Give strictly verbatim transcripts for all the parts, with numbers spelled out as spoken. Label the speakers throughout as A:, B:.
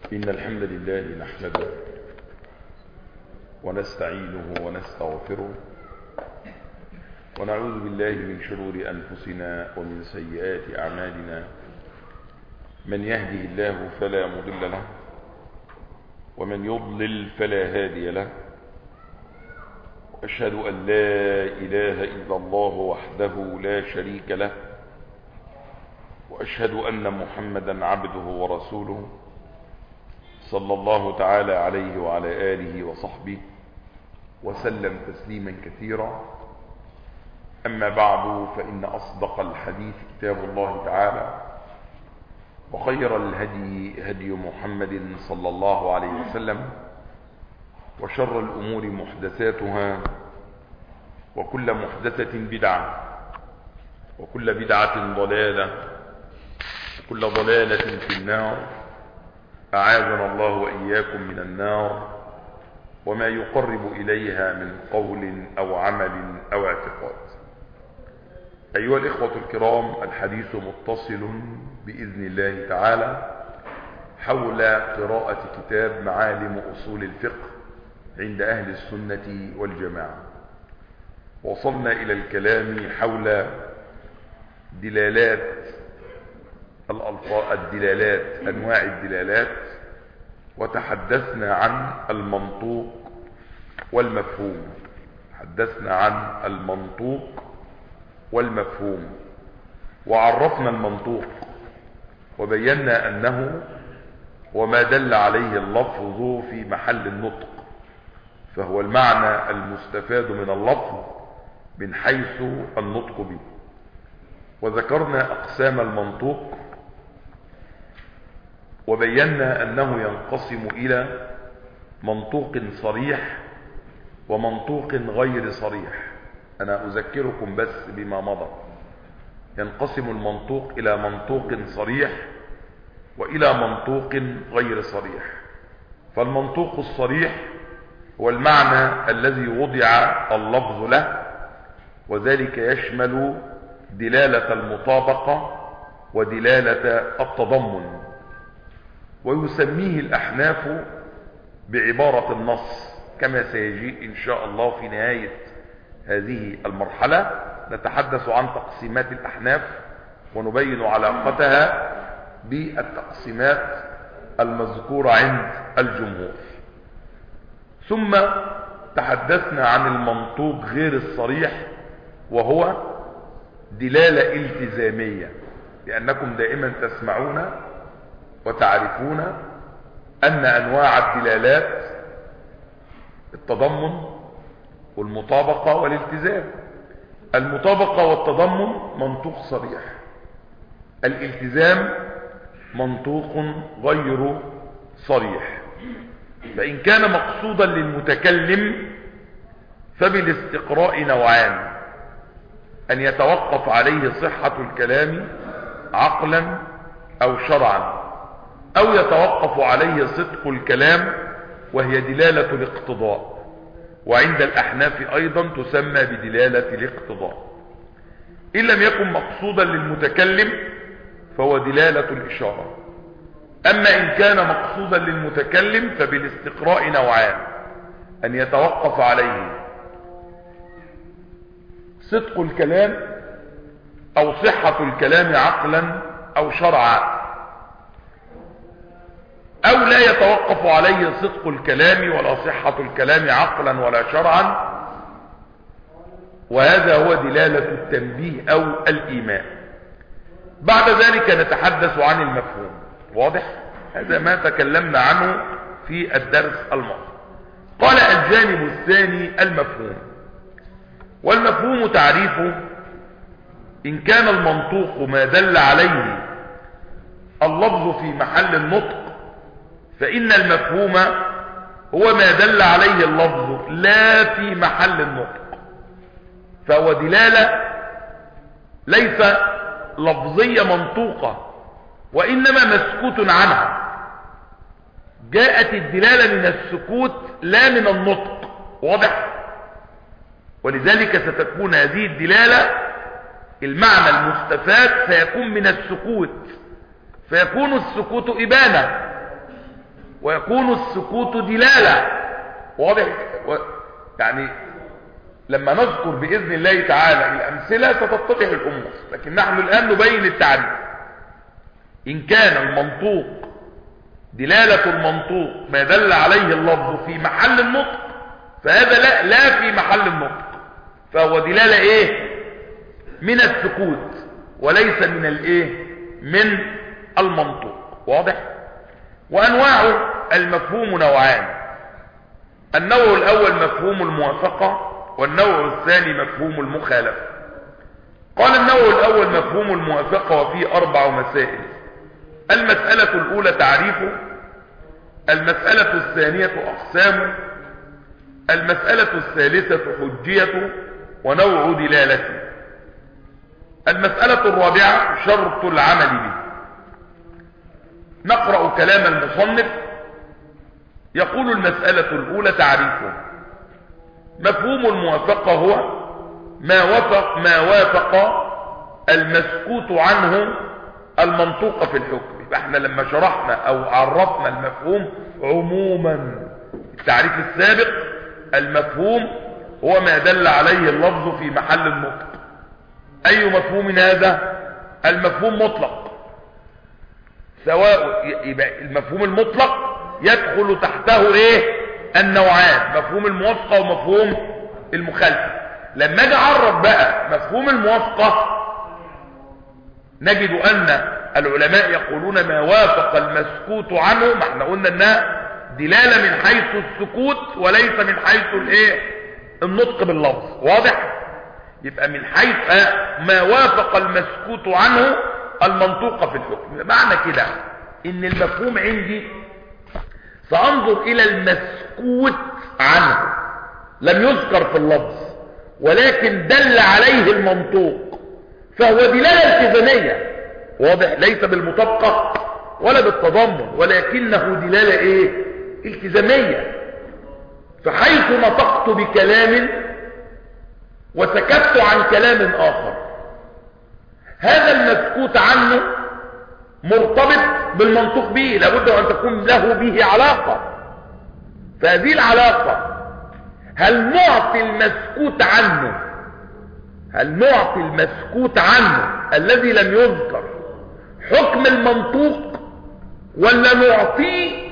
A: إن الحمد لله نحمده ونستعينه ونستغفره ونعوذ بالله من شرور أنفسنا ومن سيئات أعمالنا. من يهده الله فلا مضل له ومن يضلل فلا هادي له، وأشهد أن لا إله إلا الله وحده لا شريك له، وأشهد أن محمدا عبده ورسوله صلى الله تعالى عليه وعلى آله وصحبه وسلم تسليما كثيرا. أما بعد، فإن أصدق الحديث كتاب الله تعالى، وخير الهدي هدي محمد صلى الله عليه وسلم، وشر الأمور محدثاتها، وكل محدثة بدعة، وكل بدعة ضلالة، وكل ضلالة في النار. أعاذنا الله وإياكم من النار وما يقرب إليها من قول أو عمل أو اعتقاد. أيها الإخوة الكرام، الحديث متصل بإذن الله تعالى حول قراءة كتاب معالم أصول الفقه عند أهل السنة والجماعة. وصلنا إلى الكلام حول دلالات الألفاظ، الدلالات، أنواع الدلالات، وتحدثنا عن المنطوق والمفهوم. تحدثنا عن المنطوق والمفهوم وعرفنا المنطوق، وبينا أنه وما دل عليه اللفظ في محل النطق، فهو المعنى المستفاد من اللفظ من حيث النطق به. وذكرنا أقسام المنطوق، وبينا أنه ينقسم إلى منطوق صريح ومنطوق غير صريح. أنا أذكركم بس بما مضى. ينقسم المنطوق إلى منطوق صريح وإلى منطوق غير صريح. فالمنطوق الصريح هو المعنى الذي وضع اللفظ له، وذلك يشمل دلالة المطابقة ودلالة التضمن، ويسميه الأحناف بعبارة النص، كما سيجيء إن شاء الله في نهاية هذه المرحلة. نتحدث عن تقسيمات الأحناف ونبين علاقتها بالتقسيمات المذكورة عند الجمهور. ثم تحدثنا عن المنطوق غير الصريح، وهو دلالة التزامية، لأنكم دائما تسمعون وتعرفون أن أنواع الدلالات التضمن والمطابقة والالتزام. المطابقة والتضمن منطوق صريح، الالتزام منطوق غير صريح. فإن كان مقصودا للمتكلم فبالاستقراء نوعان: أن يتوقف عليه صحة الكلام عقلا أو شرعا، أو يتوقف عليه صدق الكلام وهي دلالة الاقتضاء، وعند الأحناف أيضا تسمى بدلالة الاقتضاء. إن لم يكن مقصودا للمتكلم فهو دلالة الإشارة. أما إن كان مقصودا للمتكلم فبالاستقراء نوعان: أن يتوقف عليه صدق الكلام أو صحة الكلام عقلا أو شرعا، أو لا يتوقف عليه صدق الكلام ولا صحة الكلام عقلا ولا شرعا، وهذا هو دلالة التنبيه أو الإيماء. بعد ذلك نتحدث عن المفهوم. واضح؟ هذا ما تكلمنا عنه في الدرس الماضي. قال: الجانب الثاني المفهوم. والمفهوم تعريفه: إن كان المنطوق ما دل عليه اللفظ في محل النطق، فإن المفهوم هو ما دل عليه اللفظ لا في محل النطق، فهو دلالة ليس لفظية منطوقة، وإنما مسكوت عنها. جاءت الدلالة من السكوت لا من النطق. واضح؟ ولذلك ستكون هذه الدلالة المعنى المستفاد سيكون من السكوت، فيكون السكوت إبانة، ويكون السكوت دلالة. واضح؟ يعني لما نذكر بإذن الله تعالى الأمثلة ستتضح الأمور، لكن نحن الآن نبين التعريف. إن كان المنطوق دلالة المنطوق ما دل عليه اللفظ في محل النطق فهذا لا, لا في محل النطق، فهو دلالة ايه؟ من السكوت وليس من الايه؟ من المنطوق. واضح؟ وأنواع المفهوم نوعان. النوع الأول مفهوم الموافقة، والنوع الثاني مفهوم المخالفة. قال النوع الأول مفهوم الموافقة وفيه أربع مسائل. المسألة الأولى تعريفه، المسألة الثانية أقسامه، المسألة الثالثة حجيته ونوع دلالته. المسألة الرابعة شرط العمل به. نقرأ كلام المصنف. يقول المسألة الأولى تعريفه: مفهوم الموافقة هو ما وافق ما وافق المسكوت عنه المنطوق في الحكم. يبقى احنا لما شرحنا او عرفنا المفهوم عموما التعريف السابق، المفهوم هو ما دل عليه اللفظ في محل النطق. اي مفهوم هذا؟ المفهوم مطلق. سواء يبقى المفهوم المطلق يدخل تحته ايه؟ النوعان، مفهوم الموافقة ومفهوم المخالفة. لما اجي اعرف بقى مفهوم الموافقة نجد ان العلماء يقولون ما وافق المسكوت عنه، ما احنا قلنا انها دلالة من حيث السكوت وليس من حيث الايه؟ النطق باللفظ. واضح؟ يبقى من حيث ما وافق المسكوت عنه المنطوق في الحكم. معنى كده ان المفهوم عندي سأنظر الى المسكوت عنه، لم يذكر في اللفظ ولكن دل عليه المنطوق، فهو دلالة التزامية. واضح؟ ليس بالمطابقة ولا بالتضمن، ولكنه دلالة ايه؟ التزامية. فحيث نطقت بكلام وسكت عن كلام آخر، هذا المسكوت عنه مرتبط بالمنطوق به، لابد أن تكون له به علاقة. فهذه العلاقة هل نعطي المسكوت عنه هل نعطي المسكوت عنه الذي لم يذكر حكم المنطوق، ولا نعطيه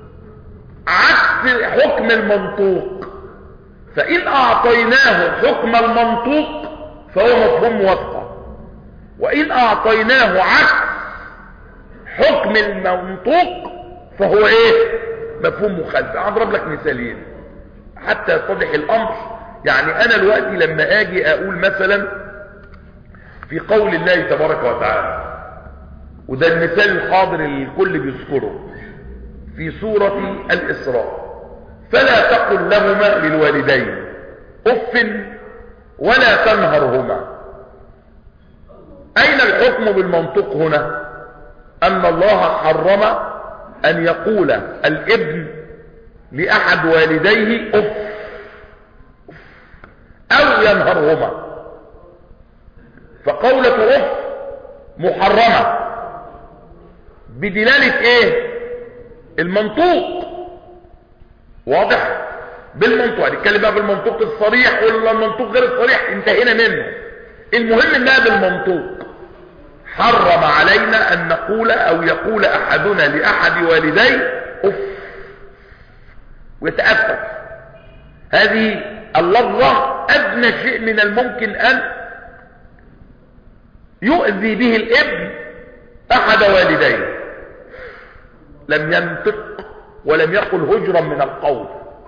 A: عكس حكم المنطوق؟ فإن أعطيناه حكم المنطوق فهو مفهوم موافقة، وإن أعطيناه عكس حكم المنطوق فهو ايه؟ مفهوم مخالفة. هضرب لك مثالين حتى يتضح الأمر. يعني أنا دلوقتي لما أجي أقول مثلا في قول الله تبارك وتعالى، وده المثال الحاضر اللي الكل بيذكره في سورة الإسراء: فلا تقل لهما للوالدين أف ولا تنهرهما. أين الحكم بالمنطق هنا؟ أن الله حرم أن يقول الابن لأحد والديه أف أو ينهرهما، فقولة أف محرمة بدلالة إيه؟ المنطوق. واضح؟ بالمنطوق. هنتكلم بقى بالمنطوق الصريح ولا المنطوق غير الصريح، انتهينا منه. المهم انها بالمنطوق. حرم علينا ان نقول او يقول احدنا لاحد والديه اف ويتأسف. هذه اللفظة ادنى شيء من الممكن ان يؤذي به الابن احد والديه، لم ينطق ولم يقل هجرا من القول،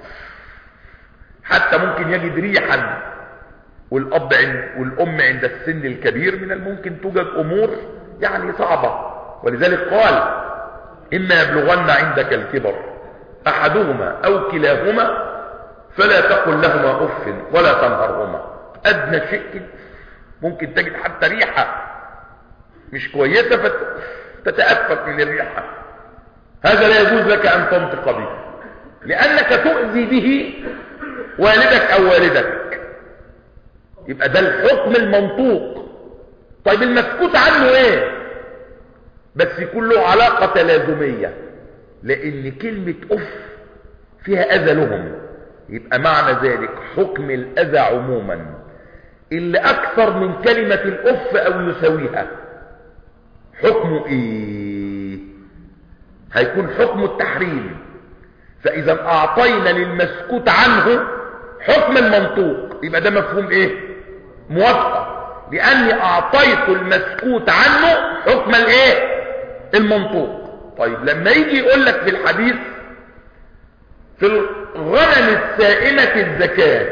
A: حتى ممكن يجد ريحا. والاب والام عند السن الكبير من الممكن توجد امور يعني صعبة، ولذلك قال: اما يبلغن عندك الكبر احدهما او كلاهما فلا تقل لهما اف ولا تنهرهما. ادنى شيء ممكن تجد حتى ريحة مش كويسة فتتأفف من الريحة، هذا لا يجوز لك ان تنطق به، لانك تؤذي به والدك او والدتك. يبقى ده الحكم المنطوق. طيب المسكوت عنه ايه؟ بس يكون له علاقة تلازمية. لان كلمة اف فيها اذى لهم، يبقى معنى ذلك حكم الاذى عموما اللي اكثر من كلمة الاف او يساويها حكمه ايه؟ هيكون حكم التحريم. فاذا اعطينا للمسكوت عنه حكم المنطوق يبقى ده مفهوم ايه؟ موافقة، لاني اعطيت المسكوت عنه حكم الايه؟ المنطوق. طيب لما يجي يقول لك في الحديث في الغنم السائمة الزكاة،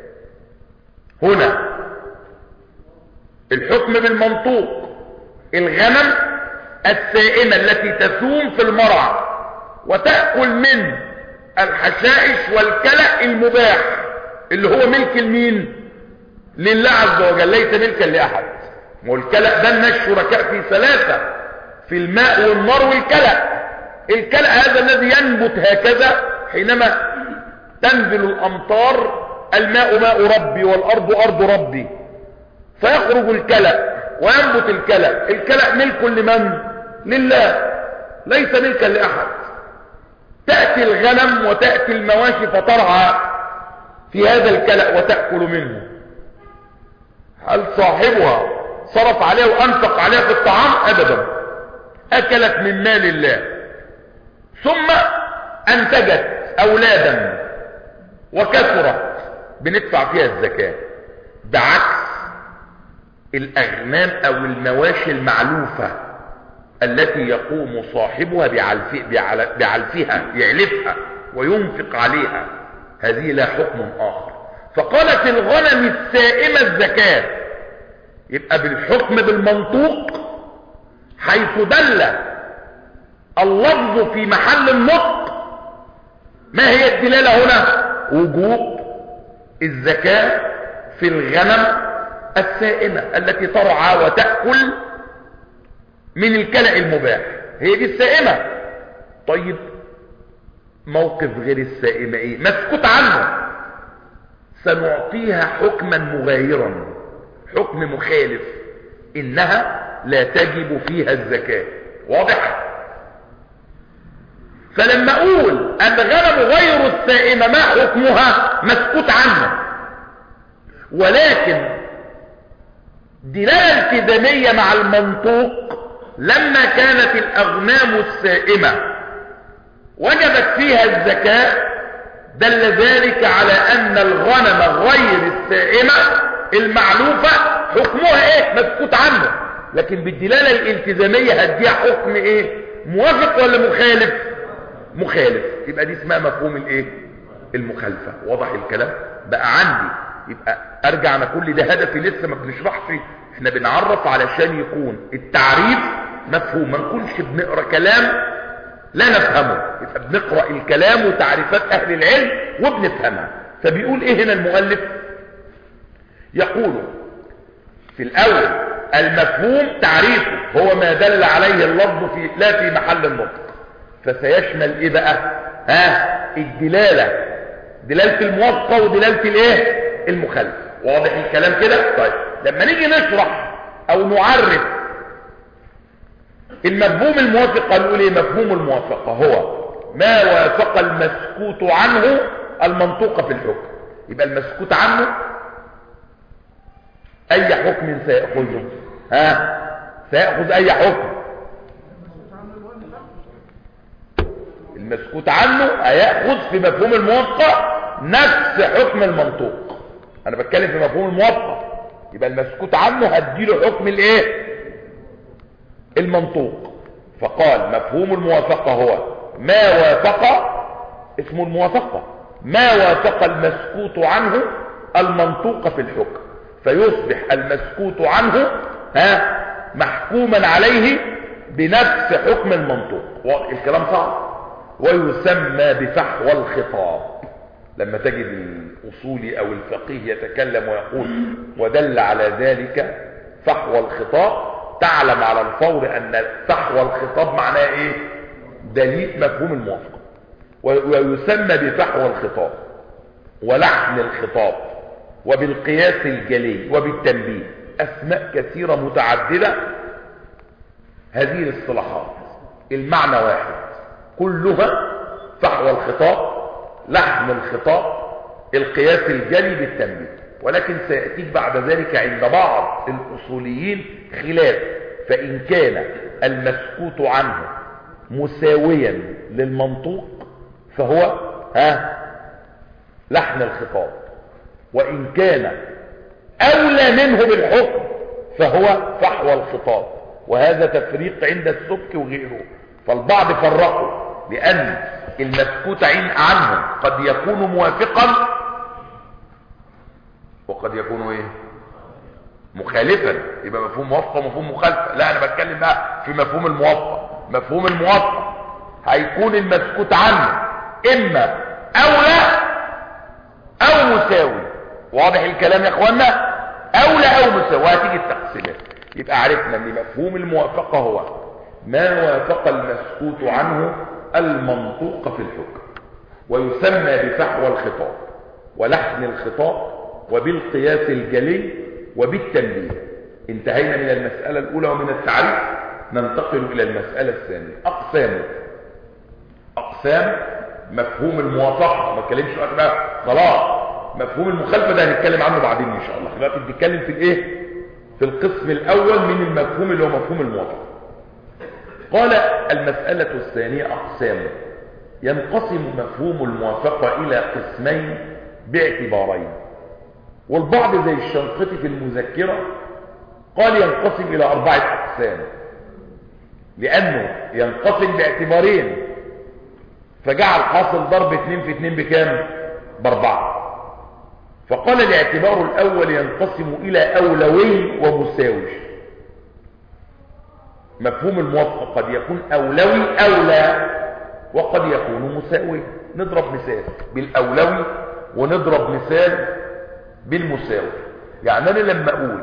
A: هنا الحكم بالمنطوق الغنم السائمة التي تسوم في المرعى وتأكل من الحشائش والكلأ المباح اللي هو ملك المين؟ لله عز وجل، ليس ملكا لأحد. والكلأ ده الناس شركاء في ثلاثة، في الماء والنار والكلأ. الكلأ هذا الذي ينبت هكذا حينما تنزل الأمطار، الماء ماء ربي والأرض أرض ربي، فيخرج الكلأ وينبت الكلأ. الكلأ ملك لمن؟ لله، ليس ملكا لأحد. تأتي الغنم وتأتي المواشي فترعى في هذا الكلأ وتأكل منه، هل صاحبها صرف عليها وأنفق عليها في الطعام؟ أبدا، أكلت من مال الله، ثم أنتجت أولادا وكثرت، بندفع فيها الزكاة. بعكس الأغنام أو المواشي المعلوفة التي يقوم صاحبها بعلف بعلفها، يعلفها وينفق عليها، هذه لا حكم آخر. فقالت الغنم السائمة الزكاة، يبقى بالحكم بالمنطوق حيث دل اللفظ في محل النطق. ما هي الدلالة هنا؟ وجوب الزكاة في الغنم السائمة التي ترعى وتأكل من الكلأ المباح، هي دي السائمة. طيب موقف غير السائمة ايه؟ مسكوت عنه، سنعطيها حكما مغايرا، حكم مخالف، انها لا تجب فيها الزكاة. واضح؟ فلما اقول الغنم غير السائمة ما حكمها؟ مسكوت عنه، ولكن دلالة التزامية مع المنطوق لما كانت الأغنام السائمة وجبت فيها الزكاة، دل ذلك على أن الغنم غير السائمة المعلوفة حكمها إيه؟ مسكوت عنه. لكن بالدلالة الالتزامية هديها حكم إيه؟ موافق ولا مخالف؟ مخالف. يبقى دي اسمها مفهوم الإيه؟ المخالفة. واضح الكلام؟ بقى عندي يبقى ارجع انا كل ده هدفي لسه ما بنشرحش، احنا بنعرف علشان يكون التعريف مفهوم، ما نكونش بنقرا كلام لا نفهمه، يبقى بنقرا الكلام وتعريفات اهل العلم وبنفهمها. فبيقول ايه هنا المؤلف؟ يقول في الاول المفهوم تعريفه هو ما دل عليه اللفظ في لا في محل النطق، فسيشمل ايه بقى؟ ها الدلاله، دلالة الموافقة ودلالة الايه؟ المخالفة. واضح الكلام كده؟ طيب لما نيجي نشرح او نعرف المفهوم الموافقة نقول ايه؟ مفهوم الموافقة هو ما وافق المسكوت عنه المنطوق في الحكم. يبقى المسكوت عنه اي حكم سيأخذه؟ ها سيأخذ اي حكم؟ المسكوت عنه هيأخذ في مفهوم الموافقة نفس حكم المنطوق. انا بتكلم في مفهوم الموافقة، يبقى المسكوت عنه هديله حكم الايه؟ المنطوق. فقال مفهوم الموافقة هو ما وافق، اسمه الموافقة، ما وافق المسكوت عنه المنطوق في الحكم، فيصبح المسكوت عنه ها محكوما عليه بنفس حكم المنطوق. الكلام صعب. ويسمى بفحوى الخطاب. لما تجد الأصولي أو الفقيه يتكلم ويقول ودل على ذلك فحوى الخطاب، تعلم على الفور أن فحوى الخطاب معناه إيه؟ دليل مفهوم الموافقة. ويسمى بفحوى الخطاب ولحن الخطاب وبالقياس الجلي وبالتنبيه، أسماء كثيرة متعددة. هذه الاصطلاحات المعنى واحد، كلها فحوى الخطاب، لحن الخطاب، القياس الجلي بالتنبيه. ولكن سيأتيك بعد ذلك عند بعض الأصوليين خلاف، فإن كان المسكوت عنه مساويا للمنطوق فهو ها لحن الخطاب، وإن كان أولى منه بالحكم فهو فحوى الخطاب. وهذا تفريق عند السبك وغيره. فالبعض فرقوا لأن المسكوت عنه قد يكون موافقا وقد يكون ايه مخالفا، يبقى مفهوم موافقه ومفهوم مخالفه. لا انا بتكلم بقى في مفهوم الموافقه. مفهوم الموافقه هيكون المسكوت عنه اما اولى او مساوي. واضح الكلام يا اخوانا؟ اولى او مساوي، وهتيجي التقسيمات. يبقى عرفنا ان مفهوم الموافقه هو ما وافق المسكوت عنه المنطوق في الحكم، ويسمى بفحوى الخطاب ولحن الخطاب وبالقياس الجلي وبالتنبيه. انتهينا من المسألة الأولى ومن التعريف، ننتقل إلى المسألة الثانية. أقسام أقسام مفهوم الموافقة. ما اتكلمش بقى خلاص. مفهوم المخالفة ده هنتكلم عنه بعدين إن شاء الله. دلوقتي بنتكلم في الإيه؟ في القسم الأول من المفهوم اللي هو مفهوم الموافقة. قال المسألة الثانية أقسام. ينقسم مفهوم الموافقة إلى قسمين باعتبارين. والبعض زي الشنقيطي في المذكرة قال ينقسم إلى أربعة أقسام، لأنه ينقسم باعتبارين، فجعل حاصل ضرب اتنين في اتنين بكام؟ باربعة. فقال الاعتبار الأول ينقسم إلى أولوي ومساوي. مفهوم الموافقة قد يكون أولوي أولى وقد يكون مساوي. نضرب مثال بالأولوي ونضرب مثال بالمساوي. يعني أنا لما أقول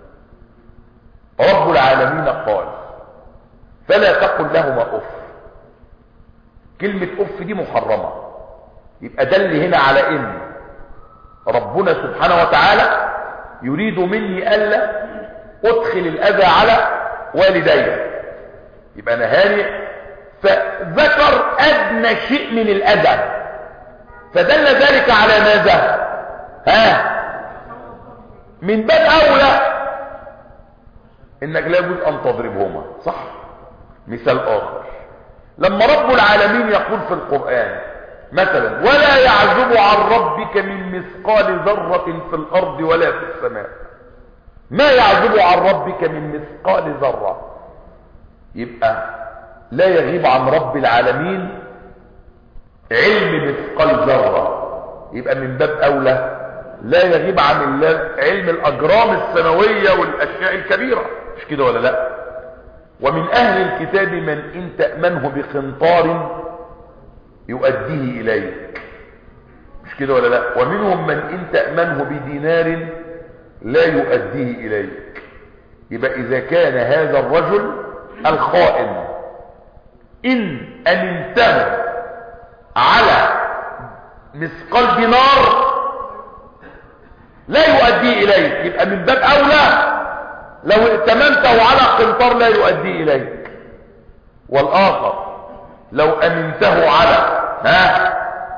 A: رب العالمين قال فلا تقل لهما أف، كلمة أف دي محرمة، يبقى دل هنا على إن ربنا سبحانه وتعالى يريد مني ألا أدخل الأذى على والدي، يبقى نهاني، فذكر أدنى شيء من الأذى، فدل ذلك على ماذا؟ ها؟ من باب أولى إنك لا يجوز أن تضربهما، صح؟ مثال آخر، لما رب العالمين يقول في القرآن مثلا ولا يعزب عن ربك من مثقال ذرة في الأرض ولا في السماء، ما يعزب عن ربك من مثقال ذرة، يبقى لا يغيب عن رب العالمين علم مثقال ذرة، يبقى من باب أولى لا يغيب عن الله علم الأجرام السماوية والأشياء الكبيرة، مش كده ولا لا؟ ومن أهل الكتاب من إن تأمنه بقنطار يؤديه إليك، مش كده ولا لا؟ ومنهم من إن تأمنه بدينار لا يؤديه إليك. يبقى إذا كان هذا الرجل الخائن إن أمنته على مثقال دينار لا يؤديه إليك، يبقى من باب أولى لو ائتمنته على قنطار لا يؤديه إليك. والآخر لو أمنته على ها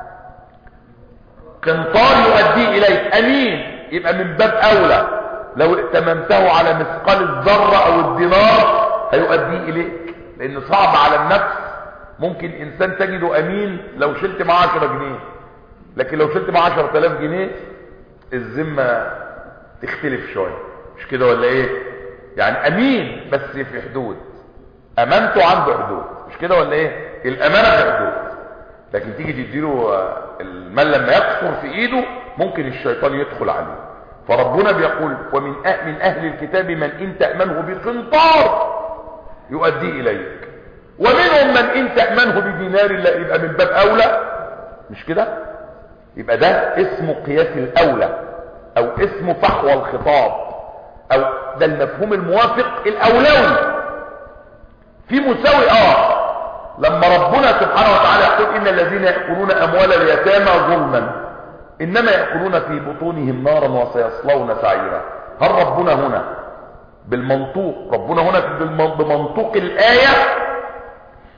A: قنطار يؤديه إليك، أمين، يبقى من باب أولى لو ائتمنته على مثقال الذرة أو الدينار هيؤديه إليك، لأن صعب على النفس. ممكن إنسان تجده أمين لو شلت معاه عشرة جنيه، لكن لو شلت معاه عشرة آلاف جنيه الذمة تختلف شوية، مش كده ولا إيه؟ يعني أمين بس في حدود، أمانته عنده حدود، مش كده ولا إيه؟ الأمانة في حدود، لكن تيجي تديله المال لما يقصر في إيده ممكن الشيطان يدخل عليه. فربنا بيقول ومن أهل, من أهل الكتاب من إن تأمنه بقنطار يؤدي إليك، ومنهم من إن تأمنه بدينار لا، يبقى من باب أولى، مش كده؟ يبقى ده اسمه قياس الأولى أو اسمه فحوى الخطاب، أو ده المفهوم الموافق الأولوي. في مساوي آه لما ربنا سبحانه وتعالى يقول إن الذين يأكلون أموال اليتامى ظلما إنما يأكلون في بطونهم نارا وسيصلون سعيرا. هل ربنا هنا بالمنطوق، ربنا هنا بمنطوق الآية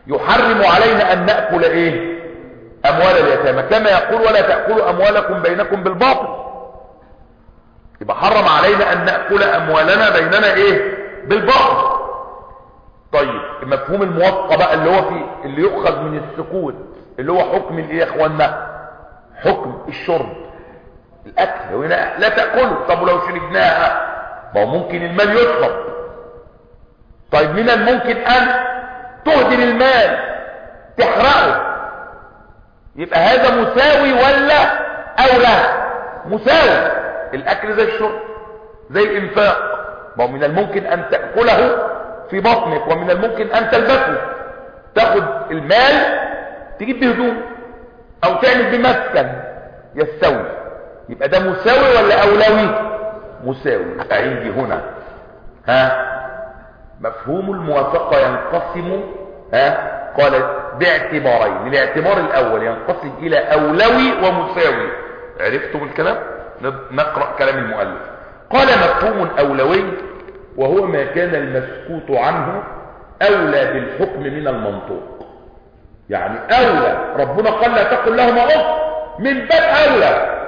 A: يحرم علينا ان نأكل ايه اموال اليتامى، كما يقول ولا تأكلوا اموالكم بينكم بالباطل. يبقى حرم علينا ان نأكل اموالنا بيننا ايه بالباطل. طيب مفهوم الموافقة بقى اللي هو في اللي يؤخذ من السكوت، اللي هو حكم الايه يا اخوانا؟ حكم الشرب، الاكل. وهنا لا تأكلوا، طب ولو شربناها ما هو ممكن المال يشرب. طيب من الممكن ان تهدر المال تحرقه، يبقى هذا مساوي ولا او لا؟ مساوي. الاكل زي الشرب زي الانفاق، ما هو من الممكن ان تأكله في بطنك ومن الممكن ان تلبسه، تاخد المال تجيب به هدوم او تعمل بمسكن يستوي، يبقى ده مساوي ولا اولوي؟ مساوي. يبقى عندي هنا ها مفهوم الموافقة ينقسم ها قال باعتبارين. الاعتبار الاول ينقسم الى اولوي ومساوي. عرفتم الكلام؟ نقرأ كلام المؤلف. قال مفهوم اولوي وهو ما كان المسكوت عنه اولى بالحكم من المنطوق. يعني اولى، ربنا قال لا تقل لهما اف، من باب اولى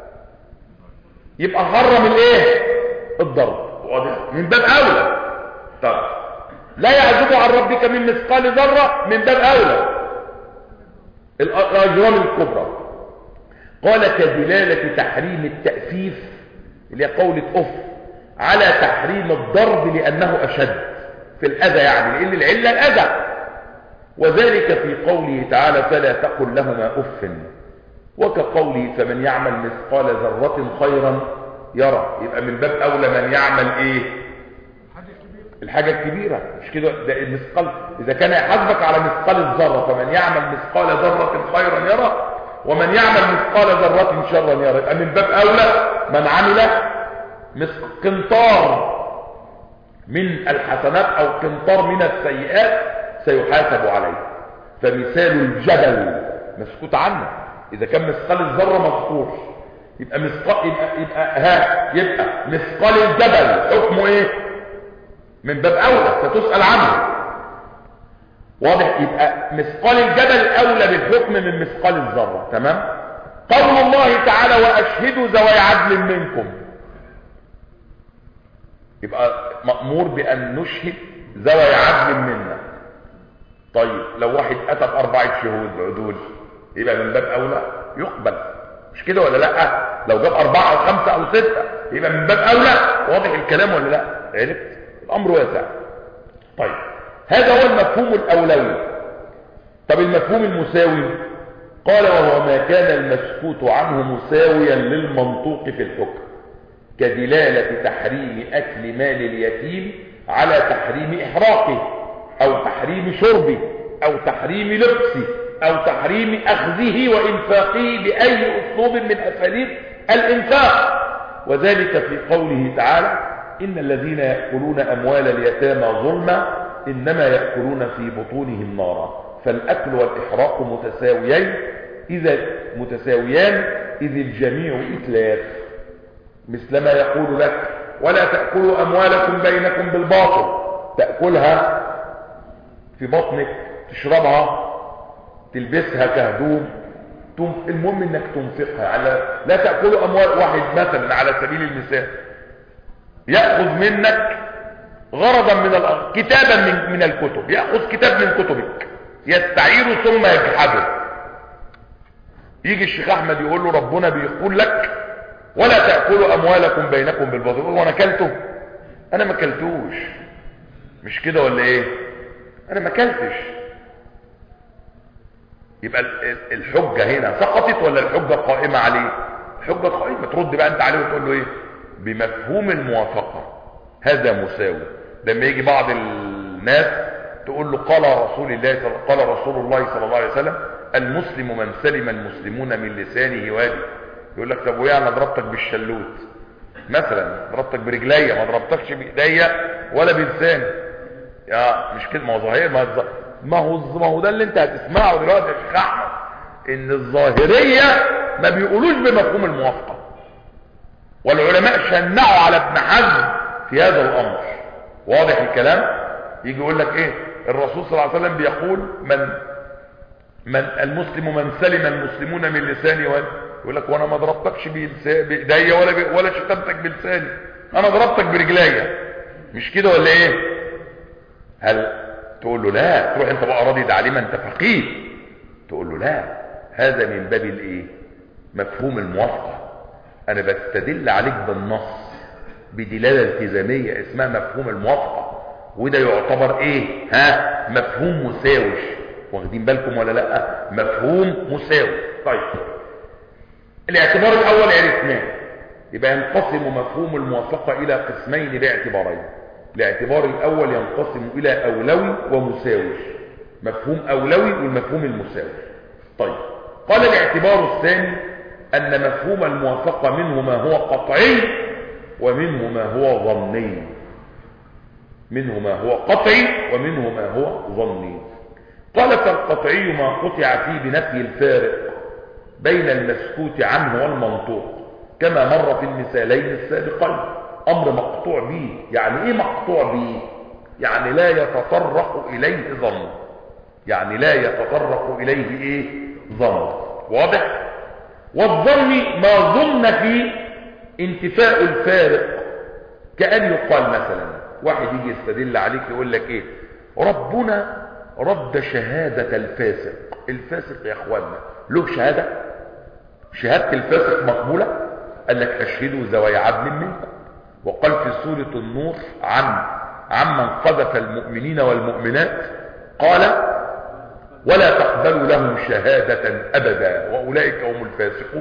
A: يبقى حرم الايه الضرب، من باب اولى. طب لا يعزب عن ربك من مثقال ذره، من باب اولى الاجرام الكبرى. قال كدلاله تحريم التأفيف اللي هي قولة اف على تحريم الضرب لانه اشد في الاذى، يعني لان العله الاذى. وذلك في قوله تعالى فلا تقل لهما اف، وكقوله فمن يعمل مثقال ذره خيرا يرى. يبقى من باب اولى من يعمل ايه الحاجه الكبيره، مش كده؟ ده المثقال اذا كان يحاسبك على مثقال الذره، فمن يعمل مثقال ذره خيرا يرى ومن يعمل مثقال ذره شرا يرى. يبقى من باب اولى من عمل قنطار من الحسنات او قنطار من السيئات سيحاسب عليه. فمثال الجبل مسكوت عنه، اذا كان مثقال الذره مذكور يبقى مثقال يبقى, يبقى ها يبقى مثقال الجبل حكمه ايه؟ من باب اولى ستسأل عنه. واضح؟ يبقى مثقال الجبل اولى بالحكم من مثقال الذره. تمام. قول الله تعالى واشهدوا ذوي عدل منكم، يبقى مأمور بأن نشهد ذوي عدل منا. طيب لو واحد أتى بأربعة شهود عدول يبقى من باب أولى يقبل، مش كده ولا لا؟ لو جاب أربعة أو خمسة أو ستة يبقى من باب أولى. واضح الكلام ولا لا؟ عرفت؟ الأمر واسع. طيب هذا هو المفهوم الأولوي. طب المفهوم المساوي قال وهو ما كان المسكوت عنه مساويا للمنطوق في الحكم، كدلالة تحريم أكل مال اليتيم على تحريم إحراقه أو تحريم شربه أو تحريم لبسه أو تحريم أخذه وإنفاقه بأي أسلوب من أساليب الإنفاق. وذلك في قوله تعالى إن الذين يأكلون أموال اليتامى ظلما إنما يأكلون في بطونهم نارا. فالأكل والإحراق متساويين إذا متساويان إذ الجميع إتلاف، مثلما يقول لك ولا تأكلوا أموالكم بينكم بالباطل، تأكلها في بطنك، تشربها، تلبسها كهدوم، المهم انك تنفقها على. لا تأكلوا أموال واحد مثلا على سبيل المثال يأخذ منك غرضا من الأرض كتابا من, من الكتب، يأخذ كتاب من كتبك يستعير ثم يجحده. يجي الشيخ أحمد يقول له ربنا بيقول لك ولا تأكلوا أموالكم بينكم بالباطل، يقول وانا اكلته؟ انا ما اكلتوش، مش كده ولا ايه؟ انا ما اكلتش. يبقى الحجة هنا سقطت ولا الحجة قائمة عليه؟ الحجة قائمة. ترد بقى انت عليه وتقول له ايه؟ بمفهوم الموافقة هذا مساوي. لما يجي بعض الناس تقول له قال رسول الله قال رسول الله صلى الله عليه وسلم المسلم من سلم المسلمون من لسانه ويده، يقول لك طب ويا انا ضربتك بالشلوت مثلا، ضربتك برجليا، ما ضربتكش بايديا ولا بلساني، يا مش كده؟ ما هو ظاهر، ما هو ما هو ما هو ده اللي انت هتسمعه دلوقتي يا شيخ احمد، ان الظاهريه ما بيقولوش بمفهوم الموافقه، والعلماء شنعوا على ابن حزم في هذا الامر. واضح الكلام؟ يجي يقول لك ايه الرسول صلى الله عليه وسلم بيقول من من المسلم من سلم المسلمون من لسانه، يقول لك وانا ما ضربتكش بايديا ولا ب... ولا شتمتك بلساني، انا ضربتك برجليا، مش كده ولا ايه؟ هل تقول له لا، تروح انت بقى راضي ده عليه ما انت فقيه، تقول له لا، هذا من باب الايه؟ مفهوم الموافقه. انا بستدل عليك بالنص بدلاله التزاميه اسمها مفهوم الموافقه، وده يعتبر ايه؟ ها؟ مفهوم مساوي. واخدين بالكم ولا لا؟ مفهوم مساوي. طيب الاعتبار الاول عرفناه، يبقى ينقسم مفهوم الموافقه الى قسمين باعتبارين. الاعتبار الاول ينقسم الى اولوي ومساوي، مفهوم اولوي والمفهوم المساوي. طيب قال الاعتبار الثاني ان مفهوم الموافقه منه ما هو قطعي ومنه ما هو ظني، منه ما هو قطعي ومنه ما هو ظني. قال فالقطعي ما قطع فيه بنفي الفارق بين المسكوت عنه والمنطوق كما مر في المثالين السابقين. امر مقطوع به، يعني ايه مقطوع به؟ يعني لا يتطرق اليه ظن، يعني لا يتطرق اليه ايه؟ ظن. واضح؟ والظن ما ظن فيه انتفاء الفارق، كأن يقال مثلا واحد يجي يستدل عليك يقول لك ايه؟ ربنا رد شهادة الفاسق. الفاسق يا اخوانا له شهادة؟ شهادة الفاسق مقبولة؟ قال لك اشهدوا ذوي عدل منكم. وقال في سورة النور عن عمن قذف المؤمنين والمؤمنات قال ولا تقبلوا لهم شهادة ابدا واولئك هم الفاسقون.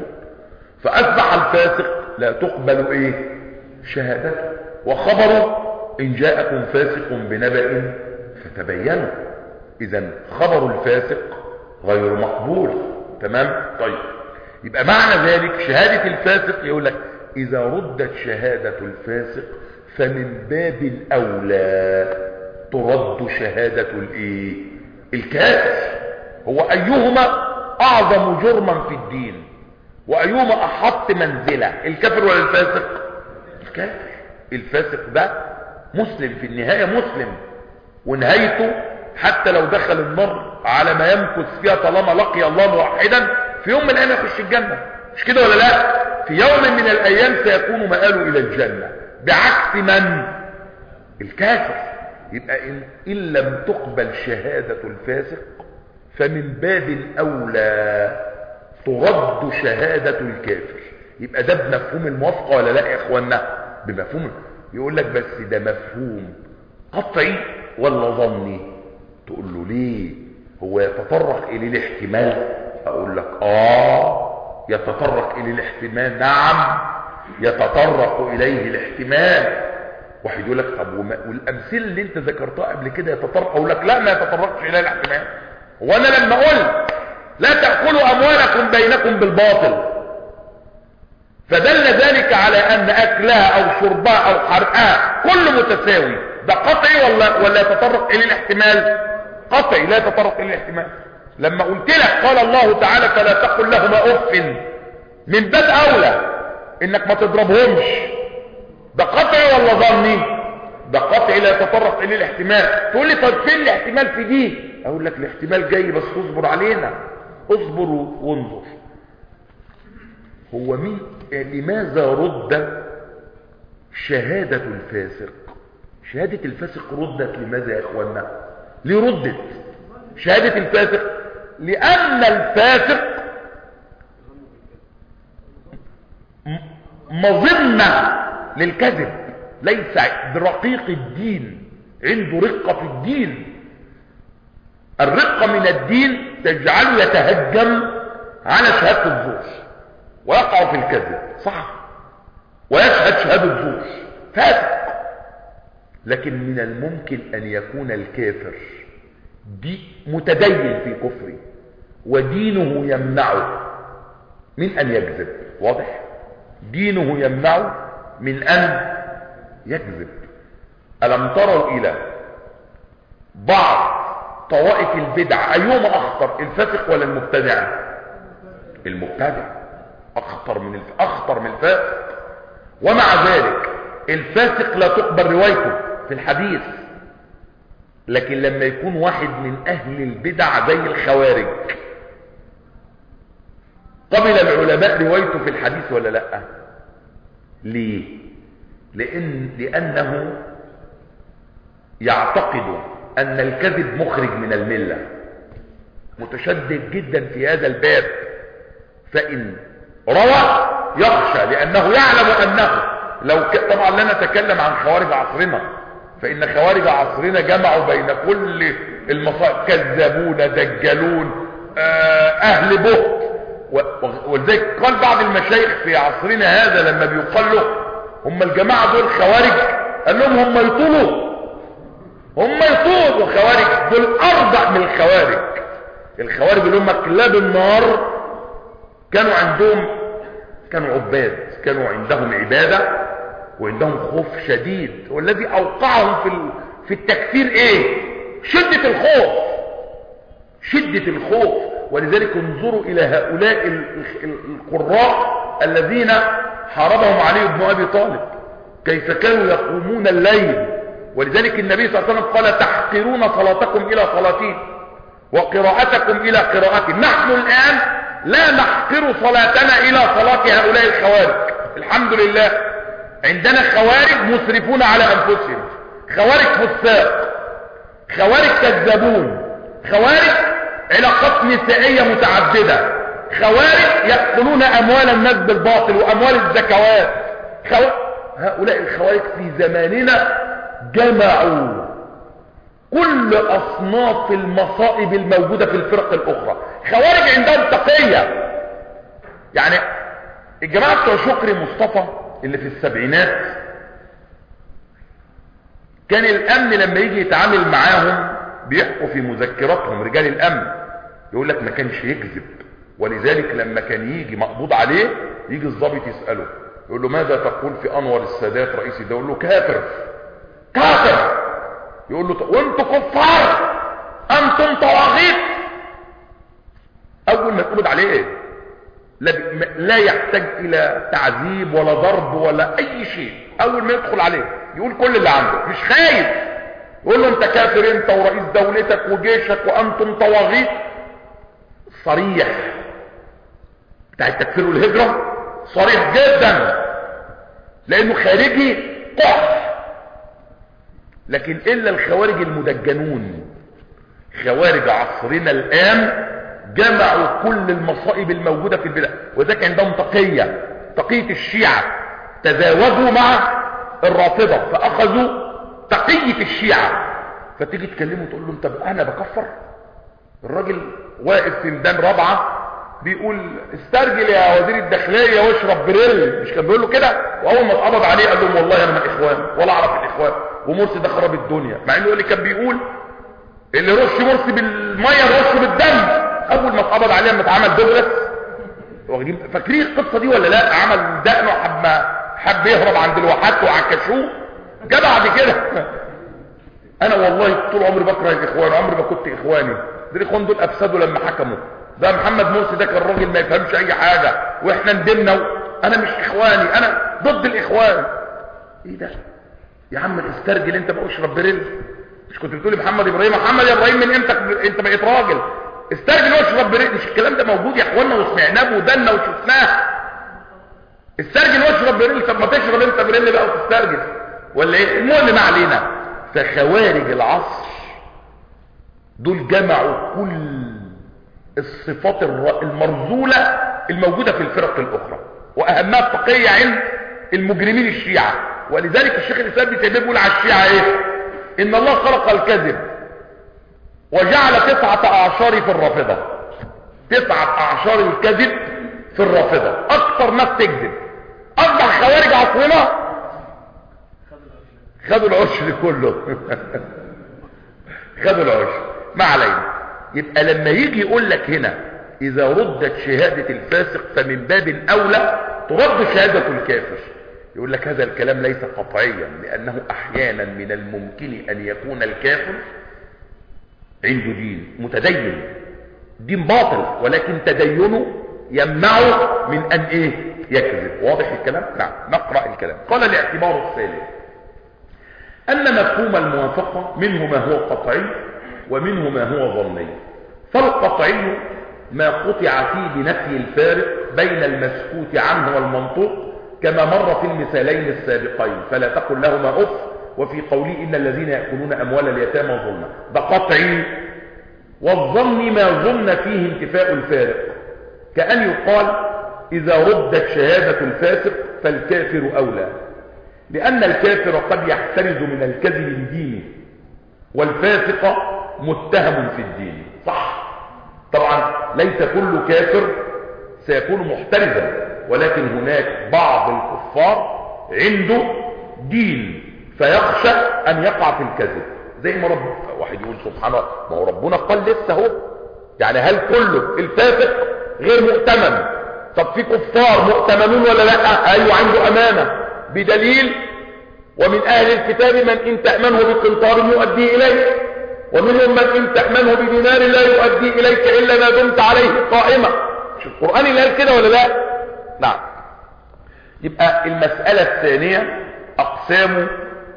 A: فاصبح الفاسق لا تقبل ايه؟ شهادته. وخبره ان جاءكم فاسق بنبأ فتبينوا. اذا خبر الفاسق غير مقبول. تمام؟ طيب يبقى معنى ذلك شهادة الفاسق يقول لك اذا ردت شهادة الفاسق فمن باب الاولى ترد شهادة الايه؟ الكافر. هو ايهما اعظم جرما في الدين وايهما احط منزلة، الكافر ولا الفاسق؟ الكافر. الفاسق ده مسلم في النهاية، مسلم، ونهايته حتى لو دخل النار على ما يمكث فيها طالما لقي الله موحدا في يوم من الايام يخش الجنة، مش كده ولا لا؟ في يوم من الايام سيكون مآله الى الجنة، بعكس من؟ الكافر. يبقى ان, إن لم تقبل شهادة الفاسق فمن باب الاولى ترد شهادة الكافر. يبقى ده بمفهوم الموافقة ولا لا يا اخوانا؟ بمفهوم. يقول لك بس ده مفهوم قطعي ولا ظني؟ تقول له ليه؟ هو يتطرق اليه الاحتمال؟ اقول لك اه يتطرق اليه الاحتمال، نعم يتطرق اليه الاحتمال. واحد يقول لك طب والامثله اللي انت ذكرتها قبل كده يتطرق؟ اقول لك لا، ما يتطرقش اليه الاحتمال. وانا لما قلت لا تاكلوا اموالكم بينكم بالباطل فدل ذلك على ان اكلها او شربها او حرقها كله متساوي، ده قطعي ولا ولا يتطرق اليه الاحتمال؟ قطعي لا يتطرق اليه الاحتمال. لما قلت لك قال الله تعالى فلا تقل لهما اف، من باب اولى انك ما تضربهمش، ده قطعي ولا ظني؟ ده قطعي لا يتطرق اليه الاحتمال. تقول لي طب فين الاحتمال في دي؟ اقول لك الاحتمال جاي بس اصبر علينا، اصبر وانظر. هو مين لماذا رد شهادة الفاسق؟ شهادة الفاسق ردت لماذا يا اخوانا؟ ليه ردت شهادة الفاسق؟ لان الفاسق مظنة للكذب، ليس برقيق الدين، عنده رقة في الدين. الرقة من الدين تجعله يتهجم على شهادة الزور ويقع في الكذب، صح، ويشهد شهادة زور، فاسق. لكن من الممكن ان يكون الكافر دي متدين في كفره ودينه يمنعه من ان يكذب. واضح؟ دينه يمنعه من ان يكذب. ألم تروا الى بعض طوائف البدع ايهما اخطر، الفاسق ولا المبتدع؟ المبتدع اخطر من الف... اخطر من الفاسق. ومع ذلك الفاسق لا تقبل روايته في الحديث، لكن لما يكون واحد من اهل البدع زي الخوارج قبل العلماء روايته في الحديث ولا لا؟ ليه؟ لأن لأنه يعتقد أن الكذب مخرج من الملة، متشدد جدا في هذا الباب، فإن روى يخشى لأنه يعلم أنه لو ك... طبعا لا نتكلم عن خوارج عصرنا، فإن خوارج عصرنا جمعوا بين كل المصائب، كذابون، دجالون، أهل بهت، ولذلك قال بعض المشايخ في عصرنا هذا لما بيقال له هم الجماعة دول خوارج، قال لهم هم يطولوا هم يطولوا خوارج، دول أربع من الخوارج. الخوارج اللي هم كلاب النار كانوا عندهم كانوا عباد، كانوا عندهم عبادة وعندهم خوف شديد، والذي أوقعهم في في التكفير ايه؟ شدة الخوف، شدة الخوف. ولذلك انظروا الى هؤلاء القراء الذين حاربهم علي بن ابي طالب، كيف كانوا يقومون الليل. ولذلك النبي صلى الله عليه وسلم قال تحقرون صلاتكم الى صلاتهم وقراءتكم الى قراءتهم. نحن الان لا نحقر صلاتنا الى صلاة هؤلاء الخوارج، الحمد لله. عندنا خوارج مسرفون على انفسهم، خوارج فساق، خوارج كذابون، خوارج علاقات نسائية متعددة، خوارج يأكلون أموال الناس بالباطل وأموال الزكوات. خو... هؤلاء الخوارج في زماننا جمعوا كل أصناف المصائب الموجودة في الفرق الأخرى. خوارج عندهم تقية، يعني الجماعة بتوع شكري مصطفى اللي في السبعينات كان الأمن لما يجي يتعامل معاهم بيحكوا في مذكراتهم رجال الامن يقول لك ما كانش يكذب، ولذلك لما كان يجي مقبوض عليه يجي الضابط يسأله يقول له ماذا تقول في انور السادات رئيس الدولة؟ يقول له كافر كافر. يقول له وانتوا كفار، انتم طواغيت. اول ما يقبض عليه لا, لا يحتاج الى تعذيب ولا ضرب ولا اي شيء، اول ما يدخل عليه يقول كل اللي عنده، مش خايف. يقول له انت كافر انت ورئيس دولتك وجيشك وانتم طواغيت. صريح بتاع التكفير والهجرة، صريح جدا لانه خارجي قح. لكن الا الخوارج المدجنون، خوارج عصرنا الان جمعوا كل المصائب الموجودة في البلاد، وذاك عندهم تقية، تقية الشيعة، تزاوجوا مع الرافضة فاخذوا تقية الشيعة. فتيجي تكلمه تقول له انت انا بكفر؟ الراجل واقف في ميدان رابعة بيقول استرجل يا وزير الداخلية واشرب بريل، مش كان بيقول له كده؟ واول ما اتقبض عليه قال لهم والله انا من الاخوان ولا اعرف الاخوان ومرسي ده خرب الدنيا، مع انه اللي كان بيقول اللي رش مرسي بالميه رش بالدم. اول ما اتقبض عليه لما اتعمل دوجلاس، واخدين فاكرين القصه دي ولا لا؟ عمل دقنه حب حب يهرب عند الواحات وعكشوه، جه بعد كده انا والله طول عمري بكره الاخوان، عمري ما كنت اخواني، دول الاخوان دول افسدوا لما حكموا، ده محمد مرسي ده كان راجل ما يفهمش اي حاجه واحنا ندمنا و... انا مش اخواني، انا ضد الاخوان. ايه ده يا عم؟ استرجل انت بقى واشرب بريل. مش كنت بتقولي محمد ابراهيم؟ محمد يا ابراهيم من امتى انت بقيت راجل؟ استرجل واشرب بريل. مش الكلام ده موجود يا اخوانا وسمعناه بودنا وشفناه؟ استرجل واشرب بريل. طب ما تشرب انت بريل بقى وتسترجل ولا ايه؟ المهم ما علينا. فخوارج العصر دول جمعوا كل الصفات المرذولة الموجودة في الفرق الاخرى، واهمها التقية عند المجرمين الشيعة. ولذلك الشيخ الاسلام ابن تيمية بيقول على الشيعة ايه؟ ان الله خلق الكذب وجعل تسعة اعشار في الرافضة. تسعة اعشار الكذب في الرافضة، اكثر ناس تكذب. اصبح خوارج عصرنا خدوا العشر كله خدوا العشر. ما علينا. يبقى لما يجي يقول لك هنا اذا ردت شهادة الفاسق فمن باب اولى ترد شهادة الكافر، يقول لك هذا الكلام ليس قطعيا، لانه احيانا من الممكن ان يكون الكافر عنده دين متدين، دين باطل، ولكن تدينه يمنعه من ان ايه؟ يكذب. واضح الكلام؟ نعم. نقرأ الكلام. قال الاعتبار الثالث أن مفهوم الموافقة منه ما هو قطعي ومنه ما هو ظني. فالقطعي ما قطع فيه بنفي الفارق بين المسكوت عنه والمنطوق كما مر في المثالين السابقين، فلا تقل لهما أف وفي قوله إن الذين يأكلون أموال اليتامى ظلما، ده قطعي. والظن ما ظن فيه انتفاء الفارق، كأن يقال إذا ردت شهادة الفاسق فالكافر أولى، لأن الكافر قد يحترز من الكذب لدينه والفاسق متهم في الدين. صح، طبعا ليس كل كافر سيكون محترزا، ولكن هناك بعض الكفار عنده دين فيخشى أن يقع في الكذب، زي ما رب واحد يقول سبحان الله، ما هو ربنا قال لسه هو، يعني هل كله الفاسق غير مؤتمن؟ طب في كفار مؤتمنون ولا لا؟ ايوه عنده امانه بدليل ومن اهل الكتاب من ان تأمنه بقنطار يؤدي اليك، ومنهم من ان تأمنه بدينار لا يؤدي اليك الا ما دمت عليه قائمة. مش القرآن اللي قال كده ولا لا؟ نعم. يبقى المسألة الثانية اقسام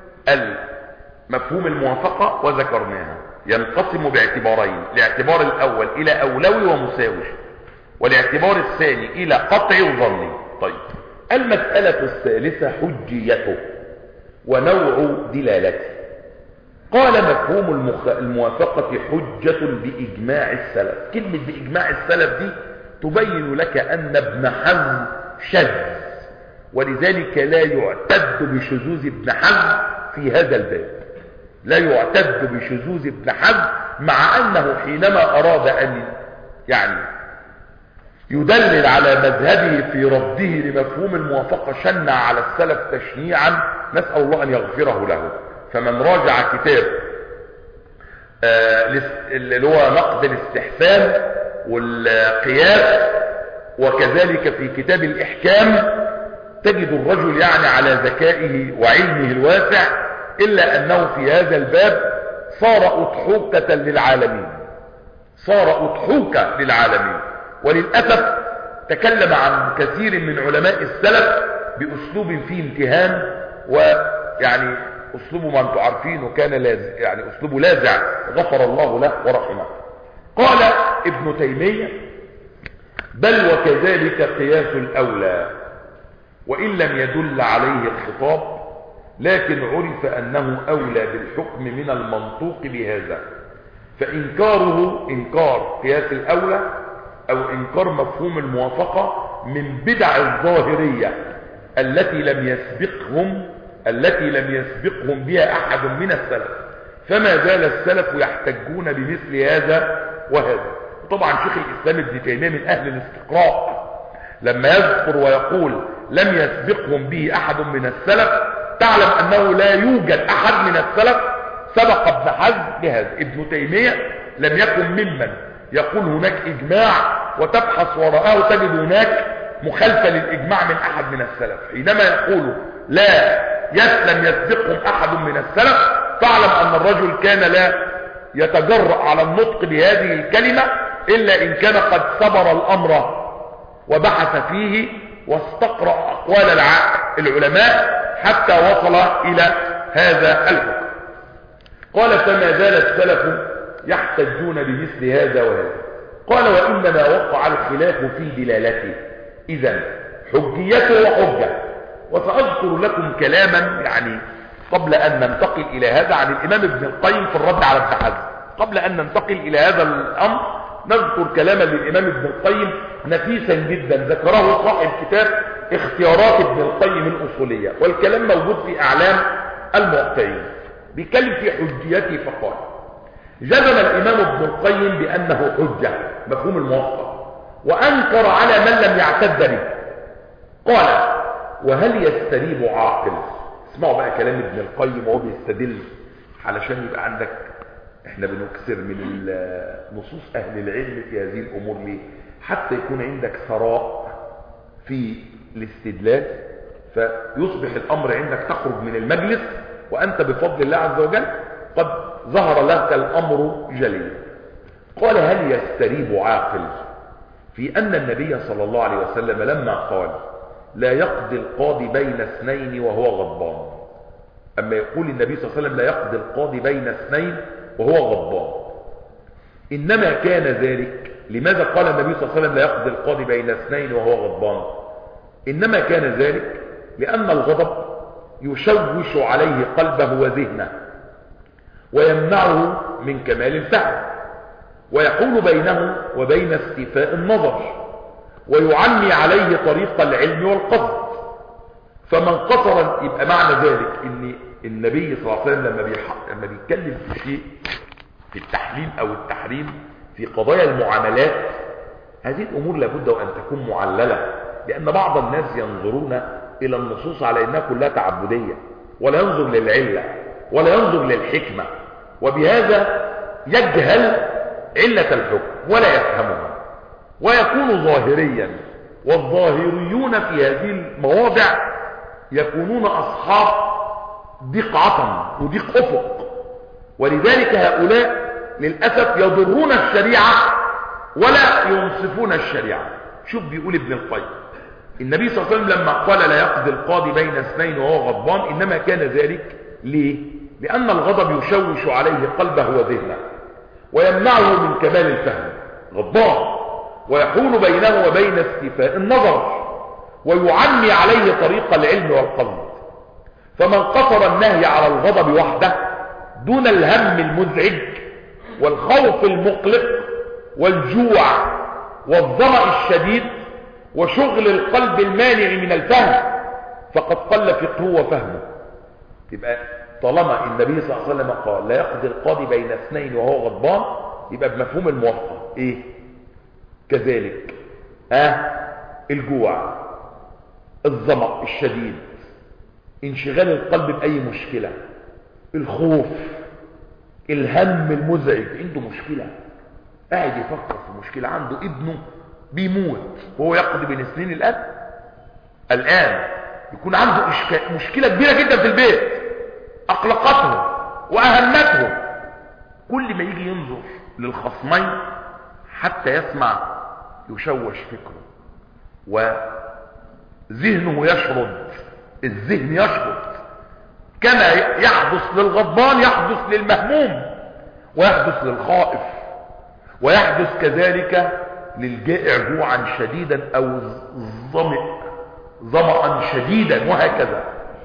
A: المفهوم الموافقة وذكرناها، ينقسم باعتبارين، الاعتبار الاول الى اولوي ومساوي، والاعتبار الثاني الى قطعي وظني. طيب المسألة الثالثة حجيته ونوع دلالته. قال مفهوم المخ... الموافقة حجة بإجماع السلف. كلمة بإجماع السلف دي تبين لك أن ابن حزم شذ، ولذلك لا يعتد بشذوذ ابن حزم في هذا الباب، لا يعتد بشذوذ ابن حزم، مع أنه حينما أراد أن يعني يدلل على مذهبه في رده لمفهوم الموافقة شنع على السلف تشنيعا، نسأل الله أن يغفره له. فمن راجع كتاب آه اللي هو نقد الاستحسان والقياس، وكذلك في كتاب الإحكام، تجد الرجل يعني على ذكائه وعلمه الواسع، إلا أنه في هذا الباب صار أضحوكة للعالمين، صار أضحوكة للعالمين. وللأسف تكلم عن كثير من علماء السلف بأسلوب فيه امتهان، ويعني أسلوبه ما أنتم عارفينه كان لاز... يعني أسلوبه لاذع، غفر الله له ورحمه. قال ابن تيمية: بل وكذلك قياس الأولى وإن لم يدل عليه الخطاب، لكن عرف أنه أولى بالحكم من المنطوق بهذا، فإنكاره إنكار قياس الأولى أو إنكار مفهوم الموافقة من بدع الظاهرية التي لم يسبقهم التي لم يسبقهم بها أحد من السلف، فما زال السلف يحتجون بمثل هذا وهذا. طبعا شيخ الإسلام ابن تيمية من أهل الاستقراء، لما يذكر ويقول لم يسبقهم به أحد من السلف، تعلم أنه لا يوجد أحد من السلف سبق ابن حزم بهذا. ابن تيمية لم يكن ممن يقول هناك إجماع وتبحث وراءه تجد هناك مخالفة للإجماع من أحد من السلف. حينما يقول لا يسلم يسبقهم أحد من السلف، فاعلم أن الرجل كان لا يتجرأ على النطق بهذه الكلمة إلا إن كان قد صبر الأمر وبحث فيه واستقرأ أقوال العلماء حتى وصل إلى هذا الحكم. قال: فما زال السلف يحتجون بمثل هذا وهذا. قال: وإنما وقع الخلاف في دلالته، إذن حجيته وحجة. وسأذكر لكم كلاما يعني قبل أن ننتقل إلى هذا عن الإمام ابن القيم في الرد على ابن حزم. قبل أن ننتقل إلى هذا الأمر نذكر كلاما للإمام ابن القيم نفيسا جدا، ذكره صاحب كتاب اختيارات ابن القيم الأصولية، والكلام موجود في أعلام الموقعين. بيتكلم في حجيته فقال: جزم الإمام ابن القيم بأنه حجة مفهوم الموافقة، وأنكر على من لم يعتد به. قال: وهل يستريب عاقل؟ اسمعوا بقى كلام ابن القيم وهو بيستدل، علشان يبقى عندك، احنا بنكسر من نصوص أهل العلم في هذه الأمور ليه؟ حتى يكون عندك ثراء في الاستدلال، فيصبح الأمر عندك تخرج من المجلس وأنت بفضل الله عز وجل قد ظهر لك الأمر جليا. قال: هل يستريب عاقل في أن النبي صلى الله عليه وسلم لما قال لا يقضي القاضي بين اثنين وهو غضبان، أما يقول النبي صلى الله عليه وسلم لا يقضي القاضي بين اثنين وهو غضبان، إنما كان ذلك. لماذا قال النبي صلى الله عليه وسلم لا يقضي القاضي بين اثنين وهو غضبان؟ إنما كان ذلك لأن الغضب يشوش عليه قلبه وذهنه ويمنعه من كمال الفهم، ويحول بينه وبين استيفاء النظر، ويعمي عليه طريق العلم والقصد. فمن قصر، يبقى معنى ذلك ان النبي صلى الله عليه وسلم لما لما بيتكلم في شيء في التحليل او التحريم في قضايا المعاملات، هذه الامور لابد وان تكون معلله، لان بعض الناس ينظرون الى النصوص على انها كلها تعبديه، ولا ينظر للعله ولا ينظر للحكمه، وبهذا يجهل علة الحكم ولا يفهمها ويكون ظاهريا. والظاهريون في هذه المواضع يكونون أصحاب ضيق عطن وضيق أفق، ولذلك هؤلاء للأسف يضرون الشريعة ولا ينصفون الشريعة. شوف بيقول ابن القيم النبي صلى الله عليه وسلم لما قال لا يقضي القاضي بين اثنين وهو غضبان، إنما كان ذلك ليه؟ لأن الغضب يشوش عليه قلبه وذهنه ويمنعه من كمال الفهم، غضبان، ويحول بينه وبين استيفاء النظر، ويعمي عليه طريق العلم والقصد. فمن قصر النهي على الغضب وحده دون الهم المزعج والخوف المقلق والجوع والظمأ الشديد وشغل القلب المانع من الفهم، فقد قل فقهه وفهمه. يبقى طالما النبي صلى الله عليه وسلم قال لا يقضي القاضي بين اثنين وهو غضبان، يبقى بمفهوم الموافقه ايه؟ كذلك اه الجوع، الظمأ الشديد، انشغال القلب بأي مشكلة، الخوف، الهم المزعج. عنده مشكلة قاعد يفكر في مشكلة، عنده ابنه بيموت وهو يقضي بين اثنين الآن الآن يكون عنده مشكلة كبيرة جدا في البيت أقلقته وأهمته. كل ما يجي ينظر للخصمين حتى يسمع يشوش فكره وذهنه يشرد، الذهن يشرد. كما يحدث للغضبان يحدث للمهموم، ويحدث للخائف، ويحدث كذلك للجائع جوعا شديدا أو ظمأ ظمأ شديدا، وهكذا.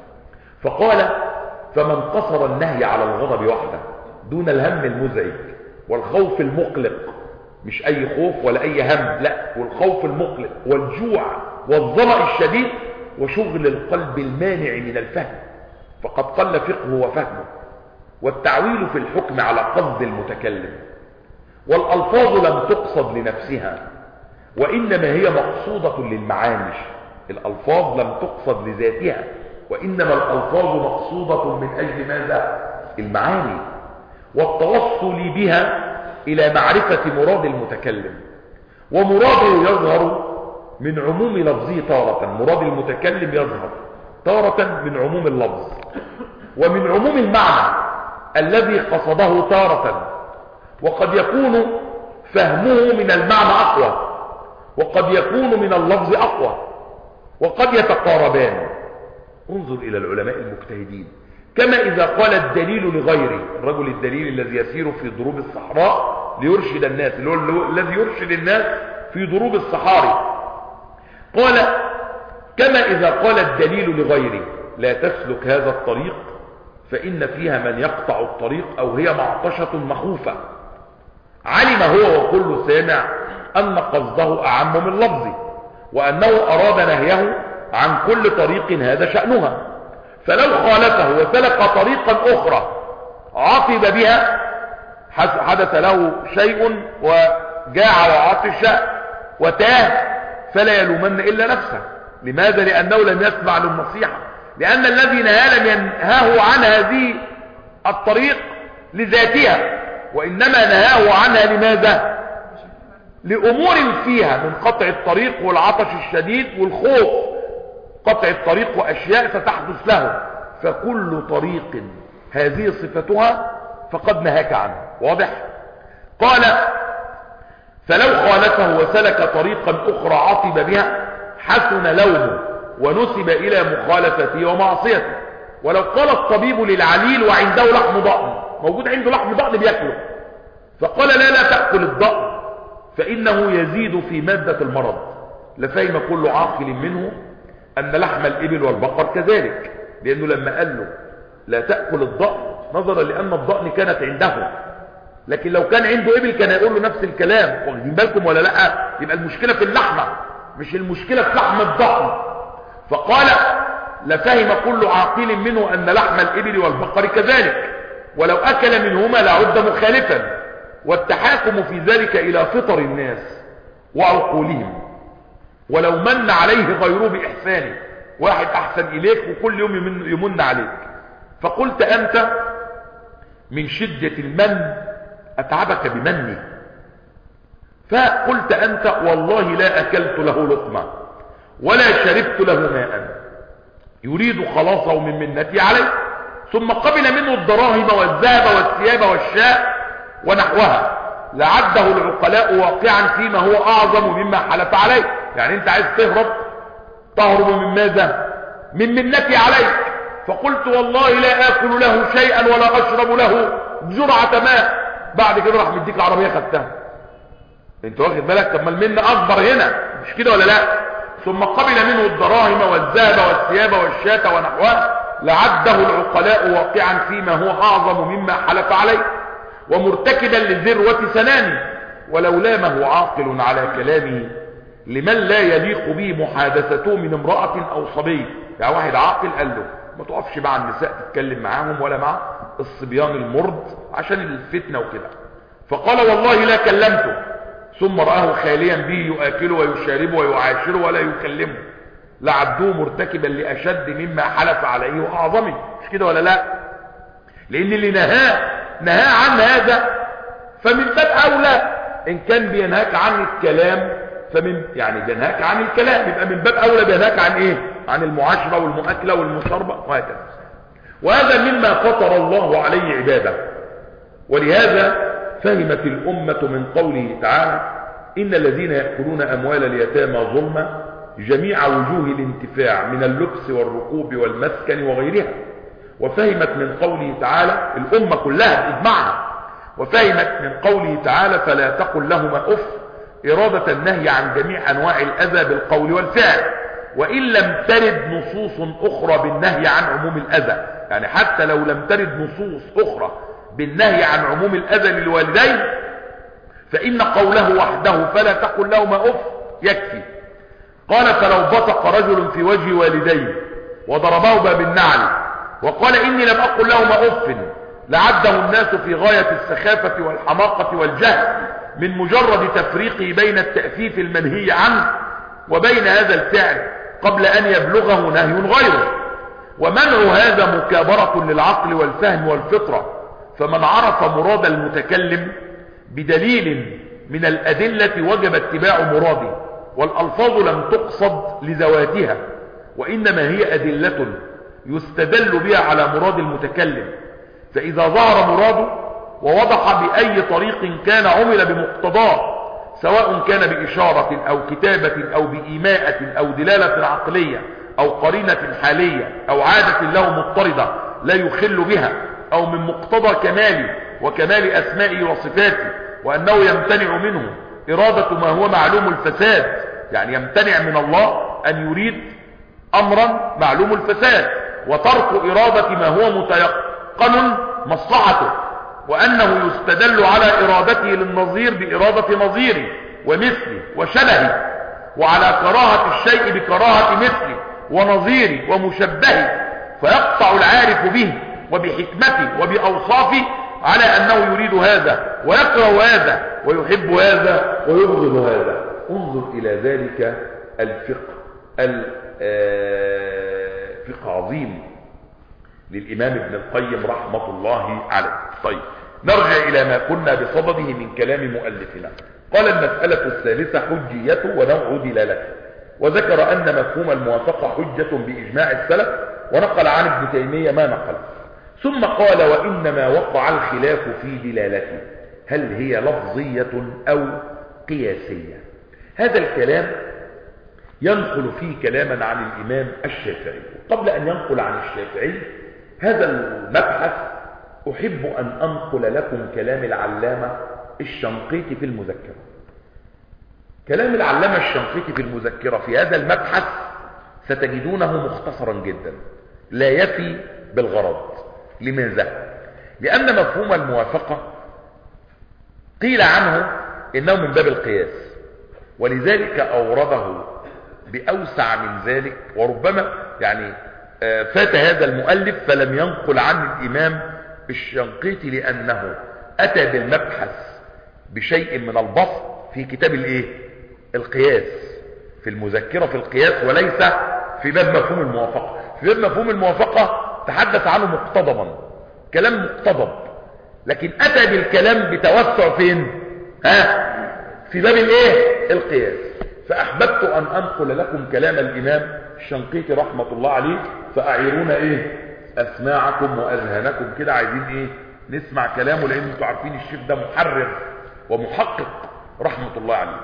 A: فقال فمن قصر النهي على الغضب وحده دون الهم المزعج والخوف المقلق، مش أي خوف ولا أي هم، لا، والخوف المقلق والجوع والظمأ الشديد وشغل القلب المانع من الفهم، فقد قل فقهه وفهمه. والتعويل في الحكم على قصد المتكلم، والألفاظ لم تقصد لنفسها وإنما هي مقصودة للمعاني. الألفاظ لم تقصد لذاتها، وإنما الألفاظ مقصودة من أجل ماذا؟ المعاني، والتوصل بها إلى معرفة مراد المتكلم. ومراده يظهر من عموم لفظه تارة، مراد المتكلم يظهر تارة من عموم اللفظ ومن عموم المعنى الذي قصده تارة، وقد يكون فهمه من المعنى أقوى، وقد يكون من اللفظ أقوى، وقد يتقاربان. انظر إلى العلماء المجتهدين، كما إذا قال الدليل لغيره، الرجل الدليل الذي يسير في ضروب الصحراء ليرشد الناس، اللي هو الذي يرشد الناس في ضروب الصحاري، قال كما إذا قال الدليل لغيره لا تسلك هذا الطريق فإن فيها من يقطع الطريق أو هي معطشة مخوفة. علم هو وكل سامع أن قصده أعم من لفظه، وأنه أراد نهيه عن كل طريق هذا شأنها، فلو خالفه وسلك طريقا أخرى عطب بها، حدث له شيء وجاع وعطش وتاه، فلا يلومن إلا نفسه. لماذا؟ لأنه لم يسمع للنصيحة، لأن الذي نهى لم ينهاه عن هذه الطريق لذاتها، وإنما نهاه عنها لماذا؟ لأمور فيها من قطع الطريق والعطش الشديد والخوف، قطع الطريق وأشياء ستحدث له. فكل طريق هذه صفتها فقد نهاك عنه. واضح؟ قال فلو خالفه وسلك طريقا أخرى عطب بها حسن لومه ونسب إلى مخالفته ومعصيته. ولو قال الطبيب للعليل وعنده لحم ضأن، موجود عنده لحم ضأن بياكله، فقال لا لا تأكل الضأن فإنه يزيد في مادة المرض، لفهم كل عاقل منه أن لحم الإبل والبقر كذلك، لأنه لما قال له لا تأكل الضأن نظرا لأن الضأن كانت عنده، لكن لو كان عنده إبل كان يقول له نفس الكلام. واخدين بالكم ولا لا؟ يبقى المشكلة في اللحمة مش المشكلة في لحم الضأن. فقال لفهم كل عاقل منه أن لحم الإبل والبقر كذلك، ولو أكل منهما لعد مخالفا، والتحاكم في ذلك إلى فطر الناس وعقولهم، ولو من عليه غيره بإحسانه، واحد أحسن إليك وكل يوم يمن, يمن عليك، فقلت أنت من شدة المن أتعبك بمني، فقلت أنت والله لا أكلت له لقمة ولا شربت له ماء، يريد خلاصه من منتي عليه، ثم قبل منه الدراهم والذهب والثياب والشاء ونحوها، لعده العقلاء واقعا فيما هو أعظم مما حلف عليه. يعني أنت عايز تهرب، تهرب من ماذا؟ من منتي عليك، فقلت والله لا آكل له شيئا ولا أشرب له جرعة ماء، بعد كده راح مديك العربية خدتها. انت واخد بالك؟ طب ما المنة أكبر هنا، مش كده ولا لا؟ ثم قبل منه الدراهم والذهب والثياب والشاة ونحوها، لعده العقلاء واقعا فيما هو أعظم مما حلف عليه، ومرتكبا لذروة سنامه، ولو لامه عاقل على كلامه لمن لا يليق به محادثته من امرأة أو صبي. يعني واحد عاقل قال له ما تقفش مع النساء تتكلم معاهم ولا مع الصبيان المرض عشان الفتنة وكده، فقال والله لا كلمته، ثم رآه خاليا به يؤكله ويشاربه ويعاشره ولا يكلمه، لعبدوه مرتكبا لأشد مما حلف عليه وأعظمه. مش كده ولا لا؟ لأن اللي نهاه نهاه عن هذا فمن باب أولى، إن كان بينهاك عن الكلام فمن يعني بينهاك عن الكلام يبقى من باب أولى بينهاك عن إيه؟ عن المعاشرة والمؤكلة والمشاربة وهكذا. وهذا مما فطر الله عليه عباده، ولهذا فهمت الأمة من قوله تعالى إن الذين يأكلون أموال اليتامى ظلما جميع وجوه الانتفاع من اللبس والركوب والمسكن وغيرها. وفهمت من قوله تعالى الأمة كلها بإجماعها، وفهمت من قوله تعالى فلا تقل لهما أف إرادة النهي عن جميع أنواع الأذى بالقول والفعل، وإن لم ترد نصوص أخرى بالنهي عن عموم الأذى. يعني حتى لو لم ترد نصوص أخرى بالنهي عن عموم الأذى للوالدين فإن قوله وحده فلا تقل لهما أف يكفي. قال فلو بصق رجل في وجه والديه وضربهما بالنعل وقال إني لم أقل لهما أف لعده الناس في غاية السخافة والحماقة والجهل من مجرد تفريقه بين التأفيف المنهي عنه وبين هذا الفعل قبل أن يبلغه نهي غيره. ومنع هذا مكابرة للعقل والفهم والفطرة، فمن عرف مراد المتكلم بدليل من الأدلة وجب اتباع مراده، والألفاظ لم تقصد لذواتها وإنما هي أدلة يستدل بها على مراد المتكلم، فإذا ظهر مراده ووضح بأي طريق كان عمل بمقتضاه، سواء كان بإشارة أو كتابة أو بإيماءة أو دلالة عقلية أو قرينة حالية أو عادة له مضطردة لا يخل بها، أو من مقتضى كماله وكمال أسمائه وصفاته، وأنه يمتنع منه إرادة ما هو معلوم الفساد، يعني يمتنع من الله أن يريد أمرا معلوم الفساد، وترك إرادة ما هو متيقن مصلحته، وأنه يستدل على إرادته للنظير بإرادة نظيره ومثله وشبهه، وعلى كراهة الشيء بكراهة مثله ونظيره ومشبهه، فيقطع العارف به وبحكمته وبأوصافه على أنه يريد هذا ويكره هذا ويحب هذا ويبغض هذا. انظر إلى ذلك الفقه الفقه عظيم للإمام ابن القيم رحمة الله عليه. طيب نرجع إلى ما كنا بصدده من كلام مؤلفنا. قال المسألة الثالثة حجيته ونوع دلالته، وذكر أن مفهوم الموافقة حجة بإجماع السلف، ونقل عن ابن تيمية ما نقل، ثم قال وإنما وقع الخلاف في دلالته، هل هي لفظية أو قياسية. هذا الكلام ينقل فيه كلاما عن الإمام الشافعي. قبل أن ينقل عن الشافعي هذا المبحث أحب أن أنقل لكم كلام العلامة الشنقيطي في المذكرة. كلام العلامة الشنقيطي في المذكرة في هذا المبحث ستجدونه مختصرا جدا لا يفي بالغرض. لماذا؟ لأن مفهوم الموافقة قيل عنه إنه من باب القياس، ولذلك أورده بأوسع من ذلك، وربما يعني فات هذا المؤلف فلم ينقل عن الإمام الشنقيطي لأنه أتى بالمبحث بشيء من البسط في كتاب الايه القياس في المذكرة في القياس، وليس في باب مفهوم الموافقة. في باب مفهوم الموافقة تحدث عنه مقتضبا، كلام مقتضب، لكن أتى بالكلام بتوسع فين؟ ها في باب الايه القياس. فأحببت أن أنقل لكم كلام الإمام الشنقيطي رحمة الله عليه، فأعيرونا ايه أسماعكم وأذهانكم كده، عايزين ايه نسمع كلامه، لأن انتوا عارفين الشيخ ده محرر ومحقق رحمة الله عليه.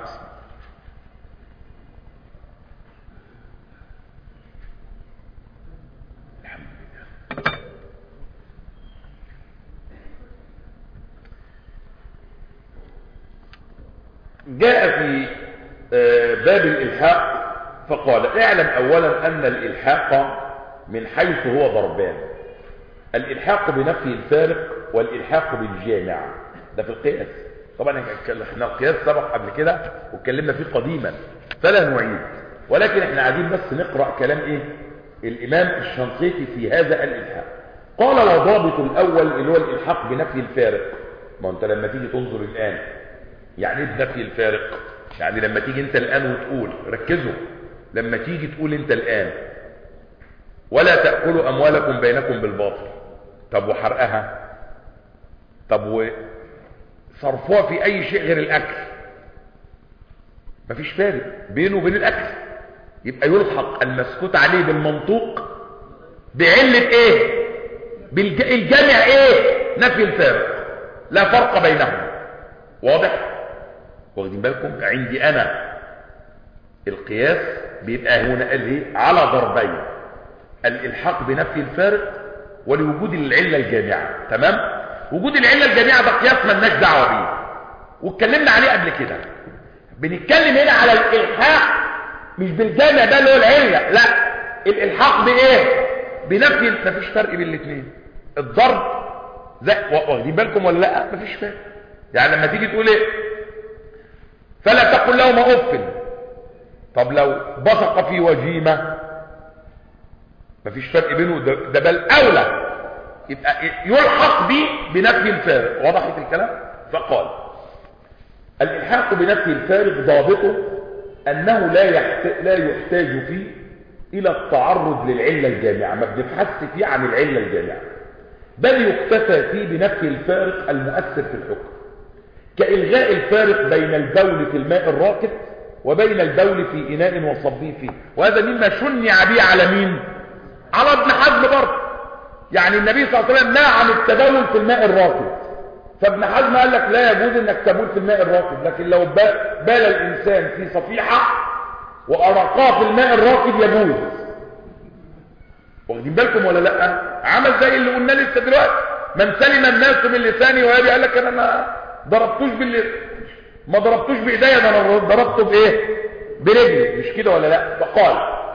A: جاء في باب الإلحاق فقال: اعلم أولا أن الإلحاق من حيث هو ضربان: الإلحاق بنفي الفارق والإلحاق بالجامع. ده في القياس. طبعا احنا القياس سبق قبل كده واتكلمنا فيه قديما فلا نعيد، ولكن احنا عايزين بس نقرأ كلام ايه الإمام الشنقيطي في هذا الإلحاق. قال: وضابط الأول اللي هو الإلحاق بنفي الفارق. ما انت لما تيجي تنظر الآن يعني ايه بنفي الفارق؟ يعني لما تيجي انت الآن وتقول، ركزوا، لما تيجي تقول انت الآن ولا تأكلوا أموالكم بينكم بالباطل، طب وحرقها، طب وصرفوها في أي شيء غير الأكل، مفيش فارق بينه وبين الأكل، يبقى يلحق المسكوت عليه بالمنطوق بعلة ايه بالجمع ايه نفي الفارق، لا فرق بينهم. واضح؟ واخدين بالكم؟ عندي انا القياس بيبقى هنا قال ايه على ضربين: الالحاق بنفي الفارق ولوجود العله الجامعه. تمام؟ وجود العله الجامعه ده قياس مالناش دعوه بيه واتكلمنا عليه قبل كده. بنتكلم هنا على الالحاق مش بالجامع ده اللي هو العله، لا، الالحاق بايه بنفي. مفيش فرق بين الاثنين. الضرب زي واخدين بالكم ولا لا؟ مفيش فرق. يعني لما تيجي تقول ايه فلا تقل لهما اف، طب لو بصق في وجيمه مفيش فرق بينه، ده, ده بل اولى يبقى يلحق به بنفي الفارق. وضحت الكلام؟ فقال: الالحاق بنفي الفارق ضابطه انه لا يحتاج, لا يحتاج فيه الى التعرض للعله الجامعه، ما بنبحثش فيه عن العله الجامعه، بل يكتفى فيه بنفي الفارق المؤثر في الحكم، كإلغاء الفارق بين البول في الماء الراكد وبين البول في إناء وصبيه فيه. وهذا مما شنع به على مين؟ على ابن حزم برضه. يعني النبي صلى الله عليه وسلم نهى عن التبول في الماء الراكد، فابن حزم قال لك لا يجوز انك تبول في الماء الراكد، لكن لو بال الإنسان في صفيحة وأرقاه في الماء الراكد يجوز. واخدين بالكم ولا لا؟ عمل زي اللي قلنا لسه دلوقتي: من سلم الناس من لساني ويدي. قال لك انا ما ضربتوش بال ما ضربتوش بايديا، ده انا ضربته بايه برجلي، مش كده ولا لا؟ فقال: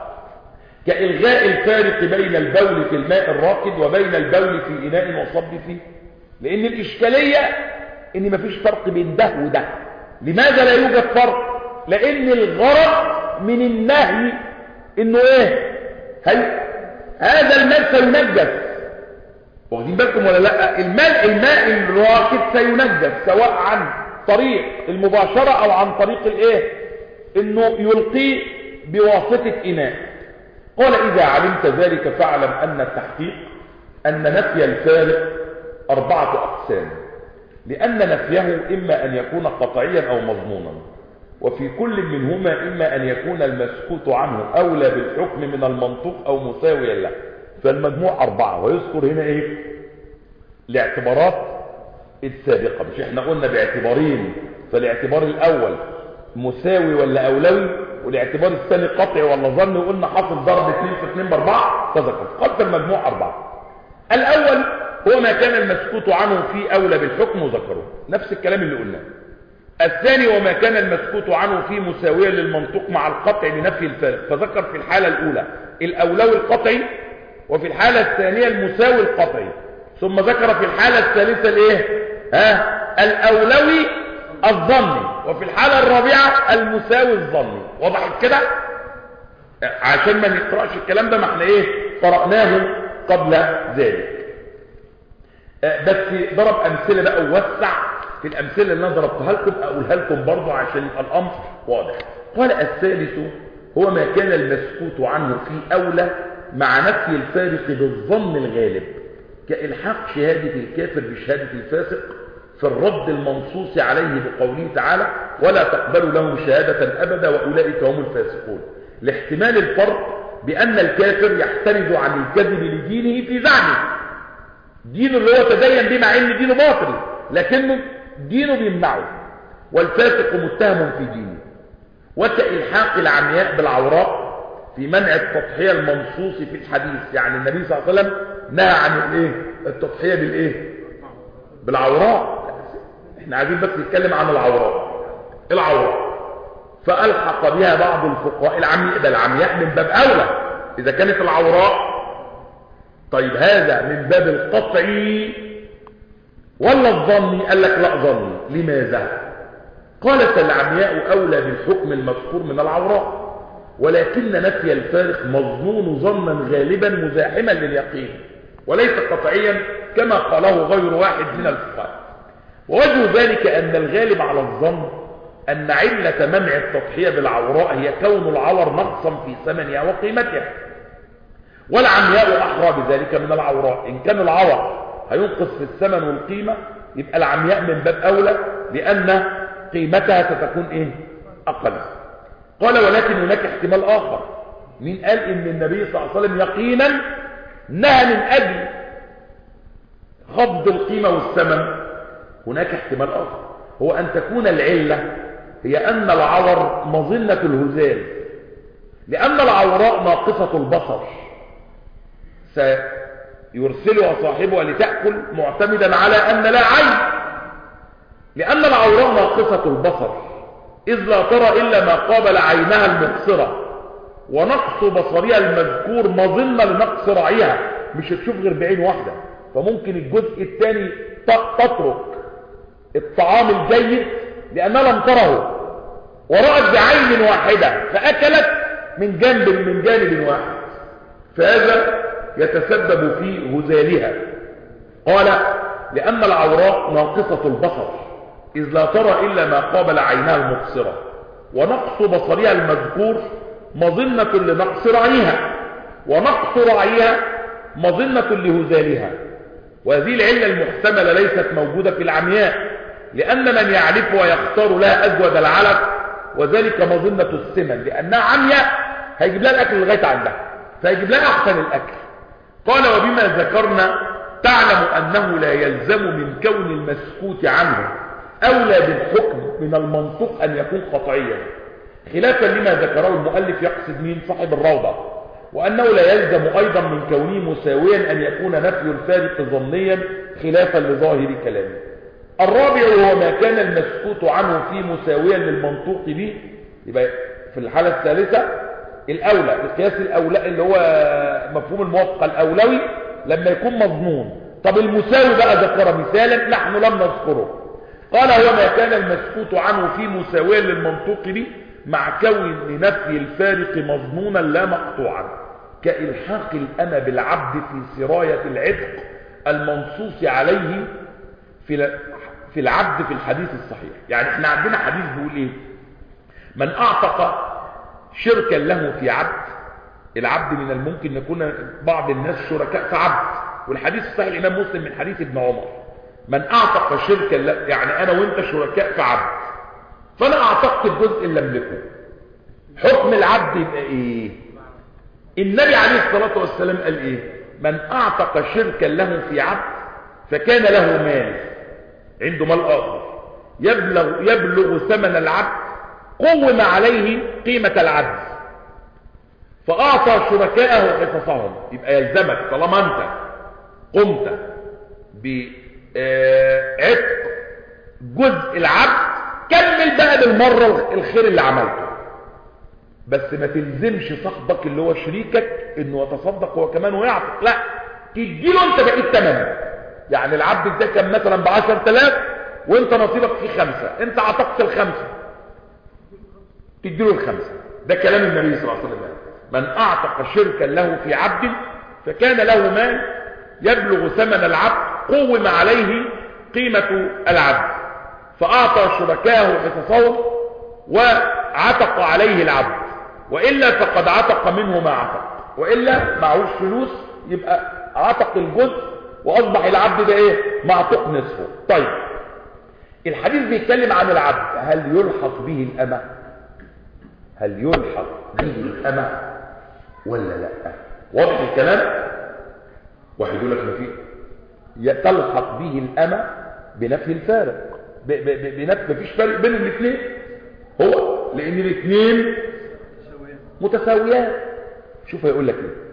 A: كإلغاء الفارق بين البول في الماء الراكد وبين البول في إناء وصب فيه. لأن الإشكالية إن مفيش فرق بين ده وده. لماذا لا يوجد فرق؟ لأن الغرض من النهي إنه إيه؟ هل هذا الماء سينجس. واخدين بالكم ولا لا؟ الماء الماء الراكد سينجس سواء عن طريق المباشرة أو عن طريق الإيه؟ إنه يلقيه بواسطة إناء. قال: إذا علمت ذلك فاعلم أن التحقيق أن نفي الفارق أربعة أقسام، لأن نفيه إما أن يكون قطعيا أو مضمونا، وفي كل منهما إما أن يكون المسكوت عنه أولى بالحكم من المنطوق أو مساويا له. فالمجموع أربعة. ويذكر هنا إيه الاعتبارات السابقة. مش إحنا قلنا باعتبارين، فالاعتبار الأول مساوي ولا أولوي، والاعتبار الثاني قطعي ولا ظني، وقلنا حاصل ضرب اثنين في اثنين باربعة. تذكر قلت المجموع أربعة. الأول هو ما كان المسكوت عنه في أولى بالحكم وذكره، نفس الكلام اللي قلناه. الثاني وما كان المسكوت عنه في مساوية للمنطوق مع القطع لنفي الفارق، فذكر في الحالة الأولى الأولوي القطعي، وفي الحالة الثانية المساوي القطعي، ثم ذكر في الحالة الثالثة الايه ها الأولوي الظني، وفي الحالة الرابعة المساوي الظني. وضحت كده؟ عشان ما نقرأش الكلام ده، ما احنا ايه قرأناه قبل ذلك. بس ضرب أمثلة بقى ووسع في الأمثلة اللي أنا ضربتها لكم، أقولها لكم برضو عشان يبقى الأمر واضح. قال الثالث هو ما كان المسكوت عنه في أولى مع نفي الفارق بالظن الغالب، كإلحاق شهادة الكافر بشهادة الفاسق في الرد المنصوص عليه بقوله تعالى ولا تقبلوا لهم شهادة أبدا وأولئك هم الفاسقون، لاحتمال الفرق بأن الكافر يحترز عن الكذب لدينه في زعمه، دينه اللي هو تدين به مع ان دينه باطل لكنه دينه بيمنعه، والفاسق متهم في دينه. وكإلحاق العمياء بالعوراء في منع التضحية المنصوص في الحديث، يعني النبي صلى الله عليه وسلم نهى عن الايه التضحية بالايه بالعوراء، احنا عايزين بس نتكلم عن العوراء العوراء فألحق بها بعض الفقهاء العمياء، ده العمياء من باب أولى إذا كانت العوراء. طيب هذا من باب القطعي ولا الظني؟ قال لك لا ظني. لماذا؟ قالت العمياء أولى بالحكم المذكور من العوراء، ولكن نفي الفارق مظنون ظنا غالبا مزاحما لليقين وليس قطعيا كما قاله غير واحد من الفقهاء. ووجه ذلك أن الغالب على الظن أن علة منع التضحية بالعوراء هي كون العور نقصا في ثمنها وقيمتها، والعمياء أحرى بذلك من العوراء. إن كان العور هينقص في الثمن والقيمة يبقى العمياء من باب أولى لأن قيمتها ستكون إيه؟ أقل. قال ولكن هناك احتمال آخر. مين قال إن النبي صلى الله عليه وسلم يقينا نهى من أجل خفض القيمة والثمن؟ هناك احتمال آخر، هو أن تكون العلة هي أن العور مظنة الهزال، لأن العوراء ناقصة البصر سيرسلها صاحبها لتأكل معتمدا على أن لا عين، لأن العوراء ناقصة البصر إذ لا ترى إلا ما قابل عينها المبصرة، ونقص بصرها المذكور مظنة لنقص رعيها، مش هتشوف غير بعين واحدة، فممكن الجزء الثاني تترك الطعام الجيد لأنها لم تره ورأت بعين واحدة فأكلت من جانب من جانب واحد، فهذا يتسبب في هزالها. قال لأن العوراء ناقصة البصر إذ لا ترى إلا ما قابل عينها المبصرة، ونقص بصرها المذكور مظنة لنقص رعيها، ونقص رعيها مظنة لهزالها. وهذه العلة المحتملة ليست موجودة في العمياء، لأن من يعرف ويختار لها أجود العلف، وذلك مظنة السمن، لأنها عمياء هيجيب لها الأكل لغاية عندها فيجيب لها أحسن الأكل. قال وبما ذكرنا تعلم أنه لا يلزم من كون المسكوت عنه أولى بالحكم من المنطق أن يكون قطعيا، خلافا لما ذكره المؤلف يقصد مين؟ صاحب الروضة، وأنه لا يلزم أيضا من كونه مساويا أن يكون نفي الفارق ظنيا خلافا لظاهر كلامه. الرابع هو ما كان المسكوت عنه في مساويا للمنطوق به، يبقى في الحالة الثالثة الأولى القياس الأولى اللي هو مفهوم الموافقة الأولوي لما يكون مظنون. طب المساوي بقى ذكر مثالا نحن لم نذكره، قال هو ما كان المسكوت عنه في مساويا للمنطوق به مع كون نفي الفارق مظنونا لا مقطوعا، كإلحاق الأمة بالعبد في سراية العتق المنصوص عليه في في العبد في الحديث الصحيح. يعني احنا عندنا حديث بيقول ايه؟ من اعتق شركا له في عبد، العبد من الممكن يكون بعض الناس شركاء في عبد، والحديث الصحيح الامام مسلم من حديث ابن عمر، من اعتق شركا له، يعني انا وانت شركاء في عبد، فانا اعتقت الجزء اللي املكه، حكم العبد يبقى ايه؟ النبي عليه الصلاه والسلام قال ايه؟ من اعتق شركا له في عبد فكان له مال، عنده مال آخر يبلغ, يبلغ ثمن العبد قوم عليه قيمة العبد، فأعطى شركائه حصصهم، يبقى يلزمك طالما أنت قمت بعتق جزء العبد كمل بقى بالمرة الخير اللي عملته، بس ما تلزمش صاحبك اللي هو شريكك انه يتصدق هو كمان ويعتق، لا تديله انت بقيت ثمنه. يعني العبد ده كان مثلا بعشر تلاف وانت نصيبك فيه خمسة، انت عتقت الخمسة تديله الخمسة. ده كلام النبي صلى الله عليه وسلم، من اعتق شركا له في عبد فكان له مال يبلغ ثمن العبد قوم عليه قيمة العبد فأعطى شركاه حصصهم وعتق عليه العبد، وإلا فقد عتق منه ما عتق، وإلا معهوش فلوس يبقى عتق الجزء وأصبح العبد ده إيه؟ معتق نصفه. طيب الحديث بيتكلم عن العبد، هل يلحق به الأمة؟ هل يلحق به الأمة ولا لا؟ واضح الكلام؟ واحد يقول لك ما فيه، تلحق به الأمة بنفي الفارق، بنفي مفيش فرق بين الاثنين، هو لأن الاثنين متساويان. شوف هيقول لك ايه.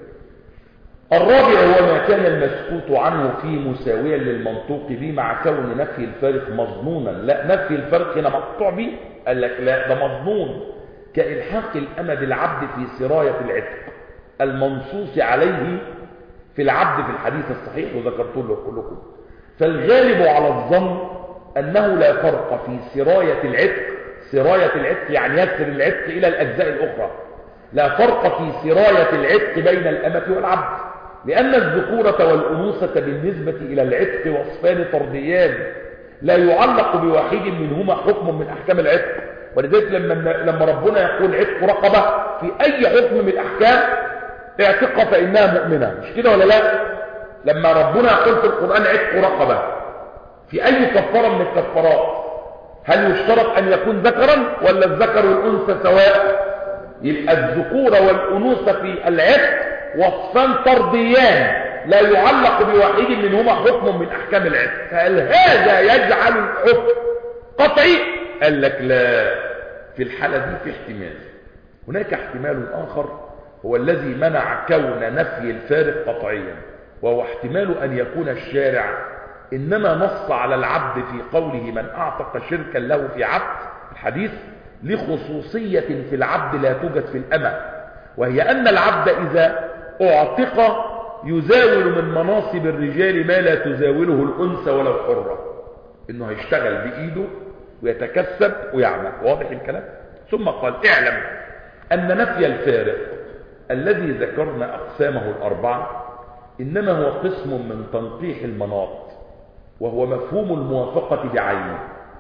A: الرابع هو ما كان المسكوت عنه فيه مساويا للمنطوق به مع كون نفي الفارق مظنونا. لا، نفي الفارق هنا مقطوع به، قال لك لا ده مظنون، كإلحاق الأمة بالعبد في سراية العتق المنصوص عليه في العبد في الحديث الصحيح وذكرت له كلكم. فالغالب على الظن أنه لا فرق في سراية العتق، سراية العتق يعني يسر العتق إلى الأجزاء الأخرى، لا فرق في سراية العتق بين الأمة والعبد، لأن الذكورة والأنوثة بالنسبة إلى العتق وصفان طرديان لا يعلق بواحد منهما حكم من أحكام العتق. ولذلك لما لما ربنا يقول عتق رقبة في أي حكم من الأحكام اعتق فإنها مؤمنة، مش كده ولا لا؟ لما ربنا يقول في القرآن عتق رقبة في أي كفارة من الكفارات هل يشترط أن يكون ذكرا ولا الذكر والأنثى سواء؟ يبقى الذكورة والأنوثة في العتق وصفان طرديان لا يعلق بواحد منهما حكم من أحكام العتق، فهل هذا يجعل الحكم قطعي؟ قال لك لا، في الحالة دي في احتمال. هناك احتمال آخر هو الذي منع كون نفي الفارق قطعيا، وهو احتمال أن يكون الشارع إنما نص على العبد في قوله من أعتق شركا له في عبد الحديث لخصوصية في العبد لا توجد في الأمة، وهي أن العبد إذا أعتق يزاول من مناصب الرجال ما لا تزاوله الأنثى ولو حرة، إنه هيشتغل بإيده ويتكسب ويعمل. واضح الكلام؟ ثم قال اعلم أن نفي الفارق الذي ذكرنا أقسامه الأربعة إنما هو قسم من تنقيح المناط، وهو مفهوم الموافقة بعينه،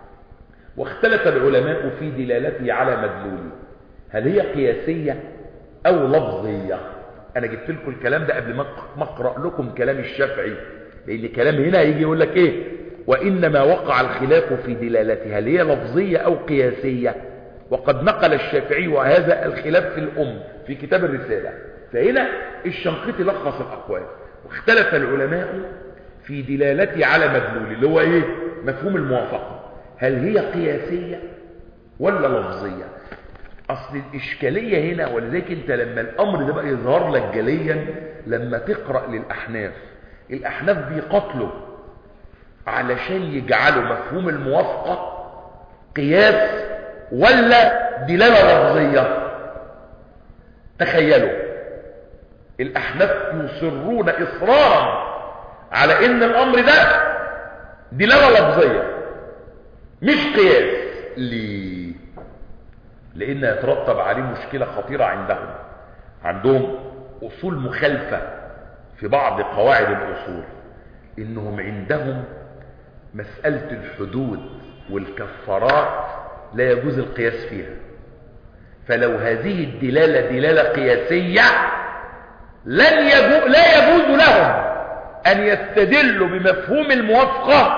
A: واختلف العلماء في دلالته على مدلوله، هل هي قياسية أو لفظية؟ أنا جبت لكم الكلام ده قبل ما أقرأ لكم كلام الشافعي، لأن كلام هنا يجي يقول لك إيه؟ وإنما وقع الخلاف في دلالتها هل هي لفظية أو قياسية، وقد نقل الشافعي هذا الخلاف في الأم في كتاب الرسالة. فهنا الشنقيطي لخص الأقوال، واختلف العلماء في دلالته على مدلول اللي هو إيه؟ مفهوم الموافقة، هل هي قياسية ولا لفظية؟ أصل الإشكالية هنا، ولذلك أنت لما الأمر ده بقى يظهر لك جليا لما تقرأ للأحناف، الأحناف بيقتلوا علشان يجعلوا مفهوم الموافقة قياس ولا دلالة لفظية. تخيلوا الأحناف يصرون إصرارا على إن الأمر ده دلالة لفظية مش قياس. ليه؟ لأن يترتب عليه مشكلة خطيرة عندهم، عندهم أصول مخالفة في بعض قواعد الأصول، إنهم عندهم مسألة الحدود والكفارات لا يجوز القياس فيها، فلو هذه الدلالة دلالة قياسية لن يجو لا يجوز لهم أن يستدلوا بمفهوم الموافقة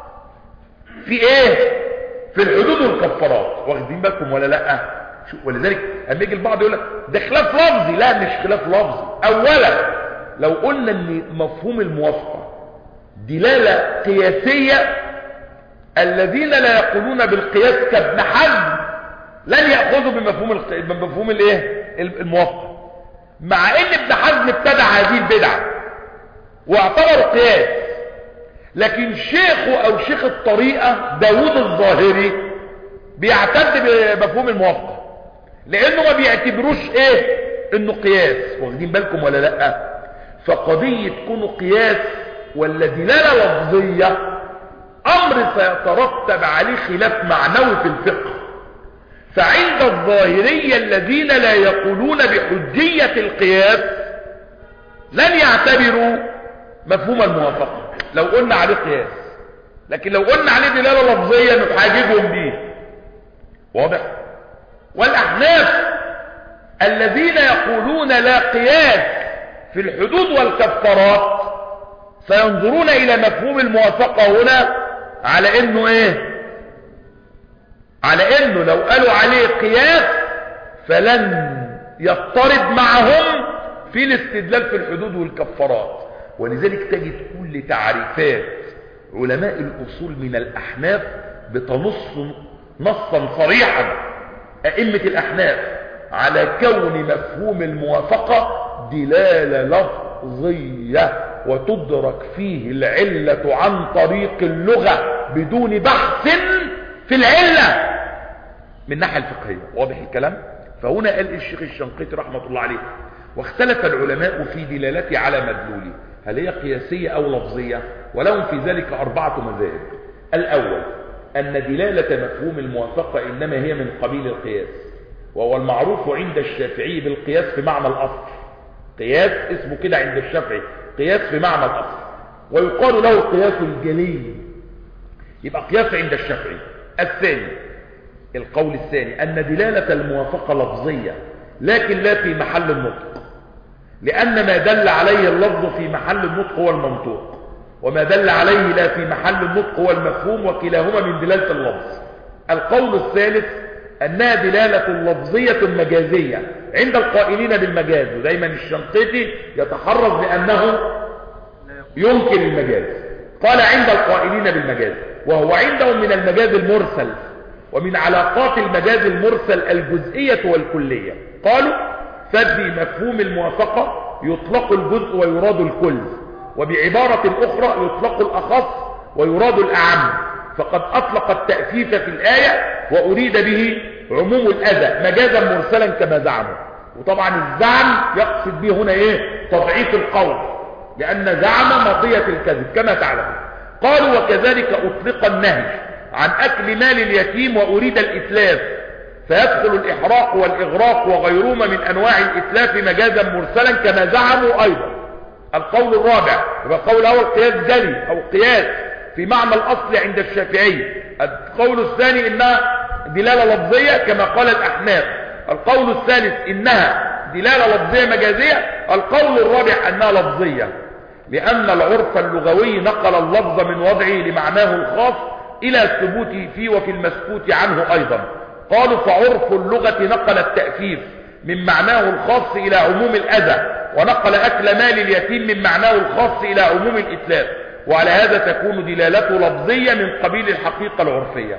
A: في إيه؟ في الحدود والكفارات. واخدين بالكم ولا لا؟ ولذلك اما يجي البعض يقول لك ده خلاف لفظي، لا مش خلاف لفظي. اولا لو قلنا ان مفهوم الموافقه دلاله قياسيه، الذين لا يقولون بالقياس كابن حزم لن ياخذوا بمفهوم الق... بمفهوم الايه الموافقه، مع ان ابن حزم ابتدع هذه البدعه واعتبر قياس. لكن شيخه او شيخ الطريقة داود الظاهري بيعتد بمفهوم الموافقة، لانه ما بيعتبروش ايه انه قياس. واخدين بالكم ولا لا؟ فقضية كونه قياس ولا دلالة لفظية امر سيترتب عليه خلاف معنوي في الفقه. فعند الظاهرية الذين لا يقولون بحجية القياس لن يعتبروا مفهوم الموافقة لو قلنا عليه قياس، لكن لو قلنا عليه دلالة لفظية نحاججهم بيه. واضح؟ والأحناف الذين يقولون لا قياس في الحدود والكفارات سينظرون إلى مفهوم الموافقة هنا على إنه إيه؟ على إنه لو قالوا عليه قياس فلن يضطرد معهم في الاستدلال في الحدود والكفارات. ولذلك تجد كل تعريفات علماء الأصول من الأحناف بتنص نصا صريحا أئمة الأحناف على كون مفهوم الموافقة دلالة لفظية وتدرك فيه العلة عن طريق اللغة بدون بحث في العلة من الناحية الفقهية. واضح الكلام؟ فهنا قال الشيخ الشنقيطي رحمة الله عليه: واختلف العلماء في دلالته على مدلوله، هل هي قياسية أو لفظية؟ ولهم في ذلك أربعة مذاهب. الأول أن دلالة مفهوم الموافقة إنما هي من قبيل القياس، وهو المعروف عند الشافعي بالقياس في معنى الأصل. قياس اسمه كده عند الشافعي قياس في معنى الأصل، ويقال له القياس الجلي، يبقى قياس عند الشافعي. الثاني القول الثاني أن دلالة الموافقة لفظية لكن لا في محل النطق، لأن ما دل عليه اللفظ في محل النطق هو المنطوق، وما دل عليه لا في محل النطق هو المفهوم، وكلاهما من دلالة اللفظ. القول الثالث أنها دلالة لفظية مجازية عند القائلين بالمجاز، ودايما الشنقيطي يتحرز لأنه ينكر المجاز. قال عند القائلين بالمجاز، وهو عندهم من المجاز المرسل، ومن علاقات المجاز المرسل الجزئية والكلية. قالوا ففي مفهوم الموافقة يطلق الجزء ويراد الكل، وبعبارة أخرى يطلق الأخص ويراد الأعم، فقد أطلق التأفيف في الآية وأريد به عموم الأذى مجازا مرسلا كما زعموا. وطبعا الزعم يقصد به هنا إيه؟ تضعيف القول، لأن زعم مطية الكذب كما تعلمون. قالوا وكذلك أطلق النهي عن أكل مال اليتيم وأريد الإتلاف، فيدخل الإحراق والإغراق وغيرهما من أنواع الإتلاف مجازا مرسلا كما زعموا أيضا. القول الرابع يبقى قول أول قياس جلي أو قياس في معنى الأصل عند الشافعي. القول الثاني إنها دلالة لفظية كما قال الأحناف. القول الثالث إنها دلالة لفظية مجازية. القول الرابع أنها لفظية، لأن العرف اللغوي نقل اللفظ من وضعه لمعناه الخاص إلى ثبوته فيه وفي المسكوت عنه أيضا. قالوا فعرف اللغة نقل التأفيف من معناه الخاص إلى عموم الأذى، ونقل أكل مال اليتيم من معناه الخاص إلى عموم الإتلاف، وعلى هذا تكون دلالته لفظية من قبيل الحقيقة العرفية.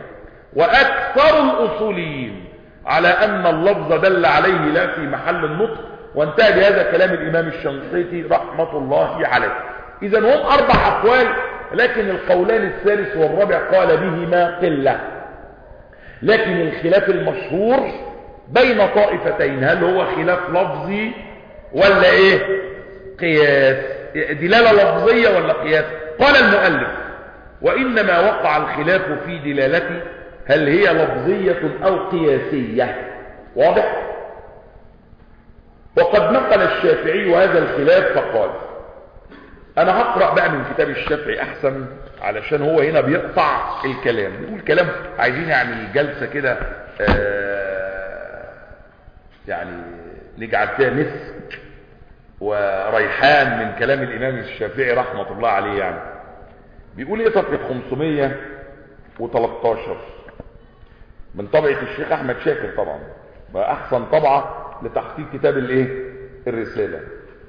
A: وأكثر الأصوليين على أن اللفظ دل عليه لا في محل النطق، وانتهى بهذا كلام الإمام الشنقيطي رحمة الله عليه. إذن هم أربع أقوال، لكن القولان الثالث والرابع قال بهما قلة. لكن الخلاف المشهور بين طائفتين، هل هو خلاف لفظي ولا ايه قياس؟ دلالة لفظية ولا قياس؟ قال المؤلف وإنما وقع الخلاف في دلالته هل هي لفظية أو قياسية. واضح؟ وقد نقل الشافعي هذا الخلاف فقال، أنا هقرأ بقى من كتاب الشافعي أحسن علشان هو هنا بيقطع الكلام، يقول كلام عايزين يعني الجلسة كده آه يعني نجعل فيها مسك وريحان من كلام الإمام الشافعي رحمة الله عليه. يعني بيقول ايه؟ صفحة خمسمية وتلتاشر من طبعة الشيخ أحمد شاكر، طبعا بقى أحسن طبعة لتحقيق كتاب الايه الرسالة.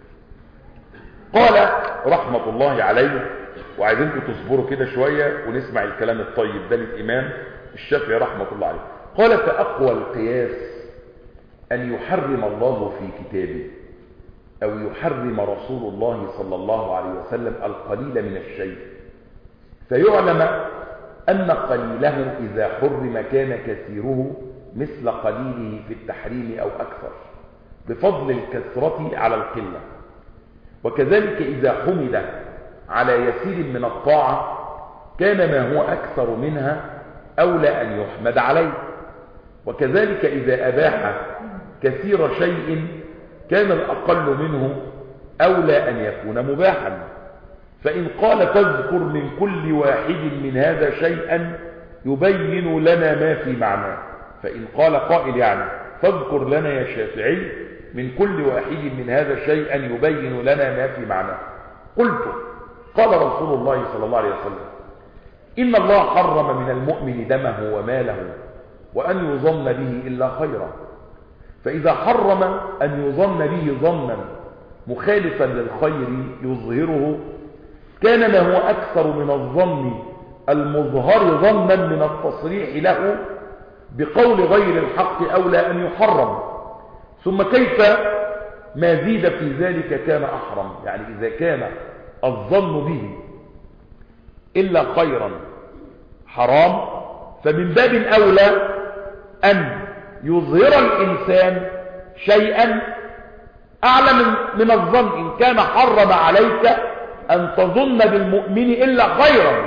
A: قال رحمة الله عليه، وعايزينكم تصبروا كده شوية ونسمع الكلام الطيب ده للإمام الشافعي رحمة الله عليه. قال فأقوى القياس أن يحرم الله في كتابه أو يحرم رسول الله صلى الله عليه وسلم القليل من الشيء، فيعلم أن قليله إذا حرم كان كثيره مثل قليله في التحريم أو أكثر بفضل الكثرة على القلة. وكذلك إذا حمد على يسير من الطاعة كان ما هو أكثر منها أولى أن يحمد عليه. وكذلك إذا أباح كثير شيء كان الأقل منه أولى أن يكون مباحا. فإن قال تذكر من كل واحد من هذا شيئا يبين لنا ما في معناه، فإن قال قائل يعني فاذكر لنا يا شافعي من كل واحد من هذا شيئا يبين لنا ما في معناه، قلت قال رسول الله صلى الله عليه وسلم إن الله حرم من المؤمن دمه وماله وأن يظن به إلا خيرا، فإذا حرم أن يظن به ظنا مخالفا للخير يظهره كان ما هو أكثر من الظن المظهر ظنا من التصريح له بقول غير الحق أولى أن يحرم. ثم كيف ما زيد في ذلك كان أحرم، يعني إذا كان الظن به إلا خيرا حرام، فمن باب أولى أن يظهر الإنسان شيئا أعلى من الظن. إن كان حرم عليك أن تظن بالمؤمن إلا خيرا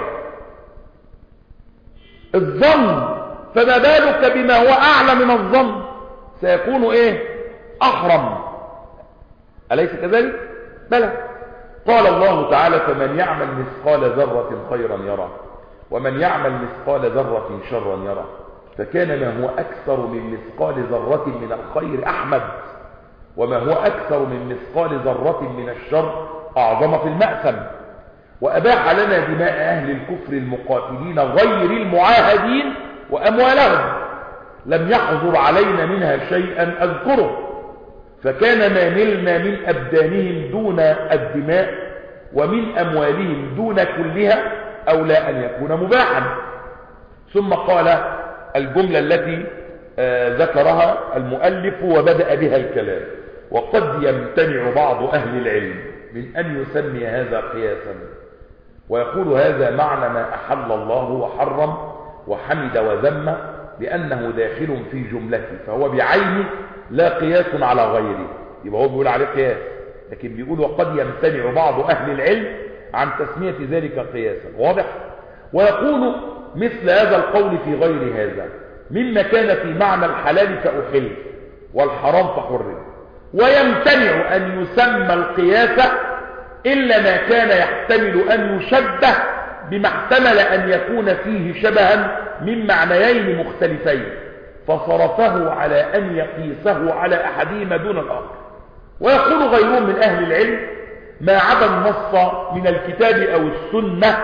A: الظن، فما بالك بما هو أعلى من الظن سيكون إيه؟ أحرم، أليس كذلك؟ بلى. قال الله تعالى فمن يعمل مثقال ذرة خيرا يرى ومن يعمل مثقال ذرة شرا يرى، فكان ما هو أكثر من مثقال ذرة من الخير أحمد، وما هو أكثر من مثقال ذرة من الشر أعظم في المأثم. وأباح لنا دماء أهل الكفر المقاتلين غير المعاهدين وأموالهم، لم يحظر علينا منها شيئا أذكره، فكان ما نلنا من أبدانهم دون الدماء ومن أموالهم دون كلها أولى أن يكون مباحا. ثم قال الجملة التي آه ذكرها المؤلف وبدأ بها الكلام: وقد يمتنع بعض أهل العلم من أن يسمي هذا قياسا، ويقول هذا معنى ما أحل الله وحرم وحمد وذم لأنه داخل في جملته، فهو بعينه لا قياس على غيره، يبقى هو بيقول عليه قياس، لكن بيقول وقد يمتنع بعض أهل العلم عن تسمية ذلك قياسا. واضح؟ ويقول مثل هذا القول في غير هذا مما كان في معنى الحلال فأحل والحرام فحرم، ويمتنع أن يسمى القياس إلا ما كان يحتمل أن يشبه بما احتمل أن يكون فيه شبها من معنيين مختلفين فصرفه على أن يقيسه على أحدهما دون الآخر. ويقول غيرهم من أهل العلم ما عدا النص من الكتاب أو السنة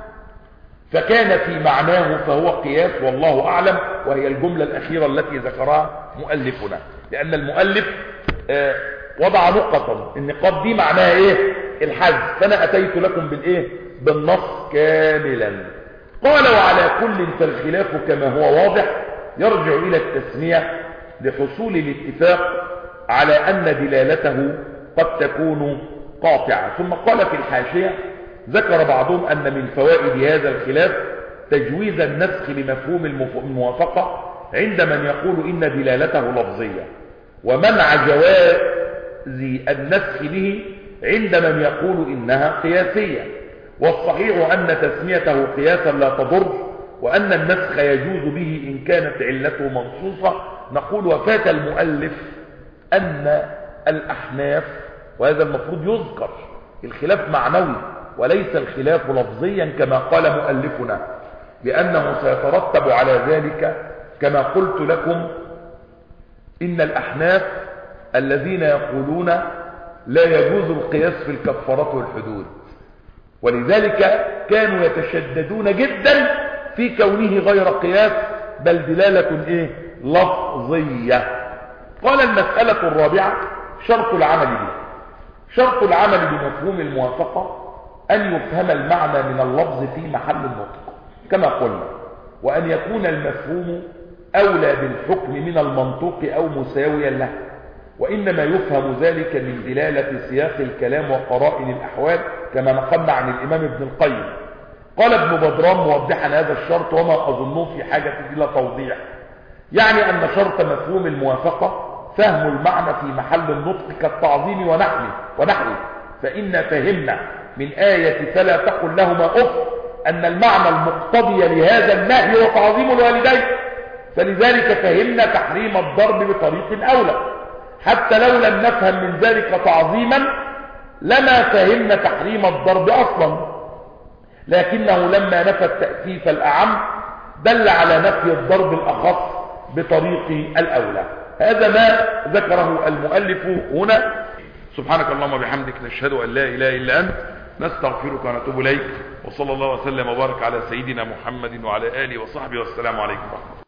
A: فكان في معناه فهو قياس والله أعلم، وهي الجملة الأخيرة التي ذكرها مؤلفنا، لأن المؤلف آه وضع نقطة، النقاط دي معناها إيه؟ الحذف، فأنا أتيت لكم بالإيه؟ بالنص كاملا. قال وعلى كل فالخلاف كما هو واضح يرجع إلى التسمية لحصول الاتفاق على أن دلالته قد تكون قاطعة. ثم قال في الحاشية ذكر بعضهم أن من فوائد هذا الخلاف تجويز النسخ بمفهوم الموافقة عند من يقول إن دلالته لفظية، ومنع جواز النسخ به عند من يقول إنها قياسية. والصحيح أن تسميته قياسا لا تضر، وأن النسخ يجوز به إن كانت علته منصوصة. نقول وفات المؤلف أن الأحناف، وهذا المفروض يذكر، الخلاف معنوي وليس الخلاف لفظيا كما قال مؤلفنا، لأنه سيترتب على ذلك كما قلت لكم إن الأحناف الذين يقولون لا يجوز القياس في الكفارات والحدود، ولذلك كانوا يتشددون جدا في كونه غير قياس بل دلالة إيه؟ لفظية. قال المسألة الرابعة شرط العمل به. شرط العمل بمفهوم الموافقة أن يفهم المعنى من اللفظ في محل النطق كما قلنا، وأن يكون المفهوم أولى بالحكم من المنطوق أو مساويا له، وإنما يفهم ذلك من دلالة سياق الكلام وقرائن الأحوال كما نقلنا عن الإمام ابن القيم. قال ابن بدران موضحا هذا الشرط وما أظنه في حاجة إلى توضيح، يعني أن شرط مفهوم الموافقة فهم المعنى في محل النطق كالتعظيم ونحوه ونحوه فإن فهمنا من آية فلا تقل لهما أف أن المعنى المقتضي لهذا النهي هو تعظيم الوالدين، فلذلك فهمنا تحريم الضرب بطريق أولى، حتى لو لم نفهم من ذلك تعظيما لما فهمنا تحريم الضرب أصلا، لكنه لما نفى التأسيف الأعم دل على نفي الضرب الأخص بطريق الأولى. هذا ما ذكره المؤلف هنا. سبحانك اللهم وبحمدك نشهد أن لا إله إلا أنت نستغفرك ونتوب إليك، وصلى الله وسلم وبارك على سيدنا محمد وعلى آله وصحبه والسلام عليكم ورحمة الله.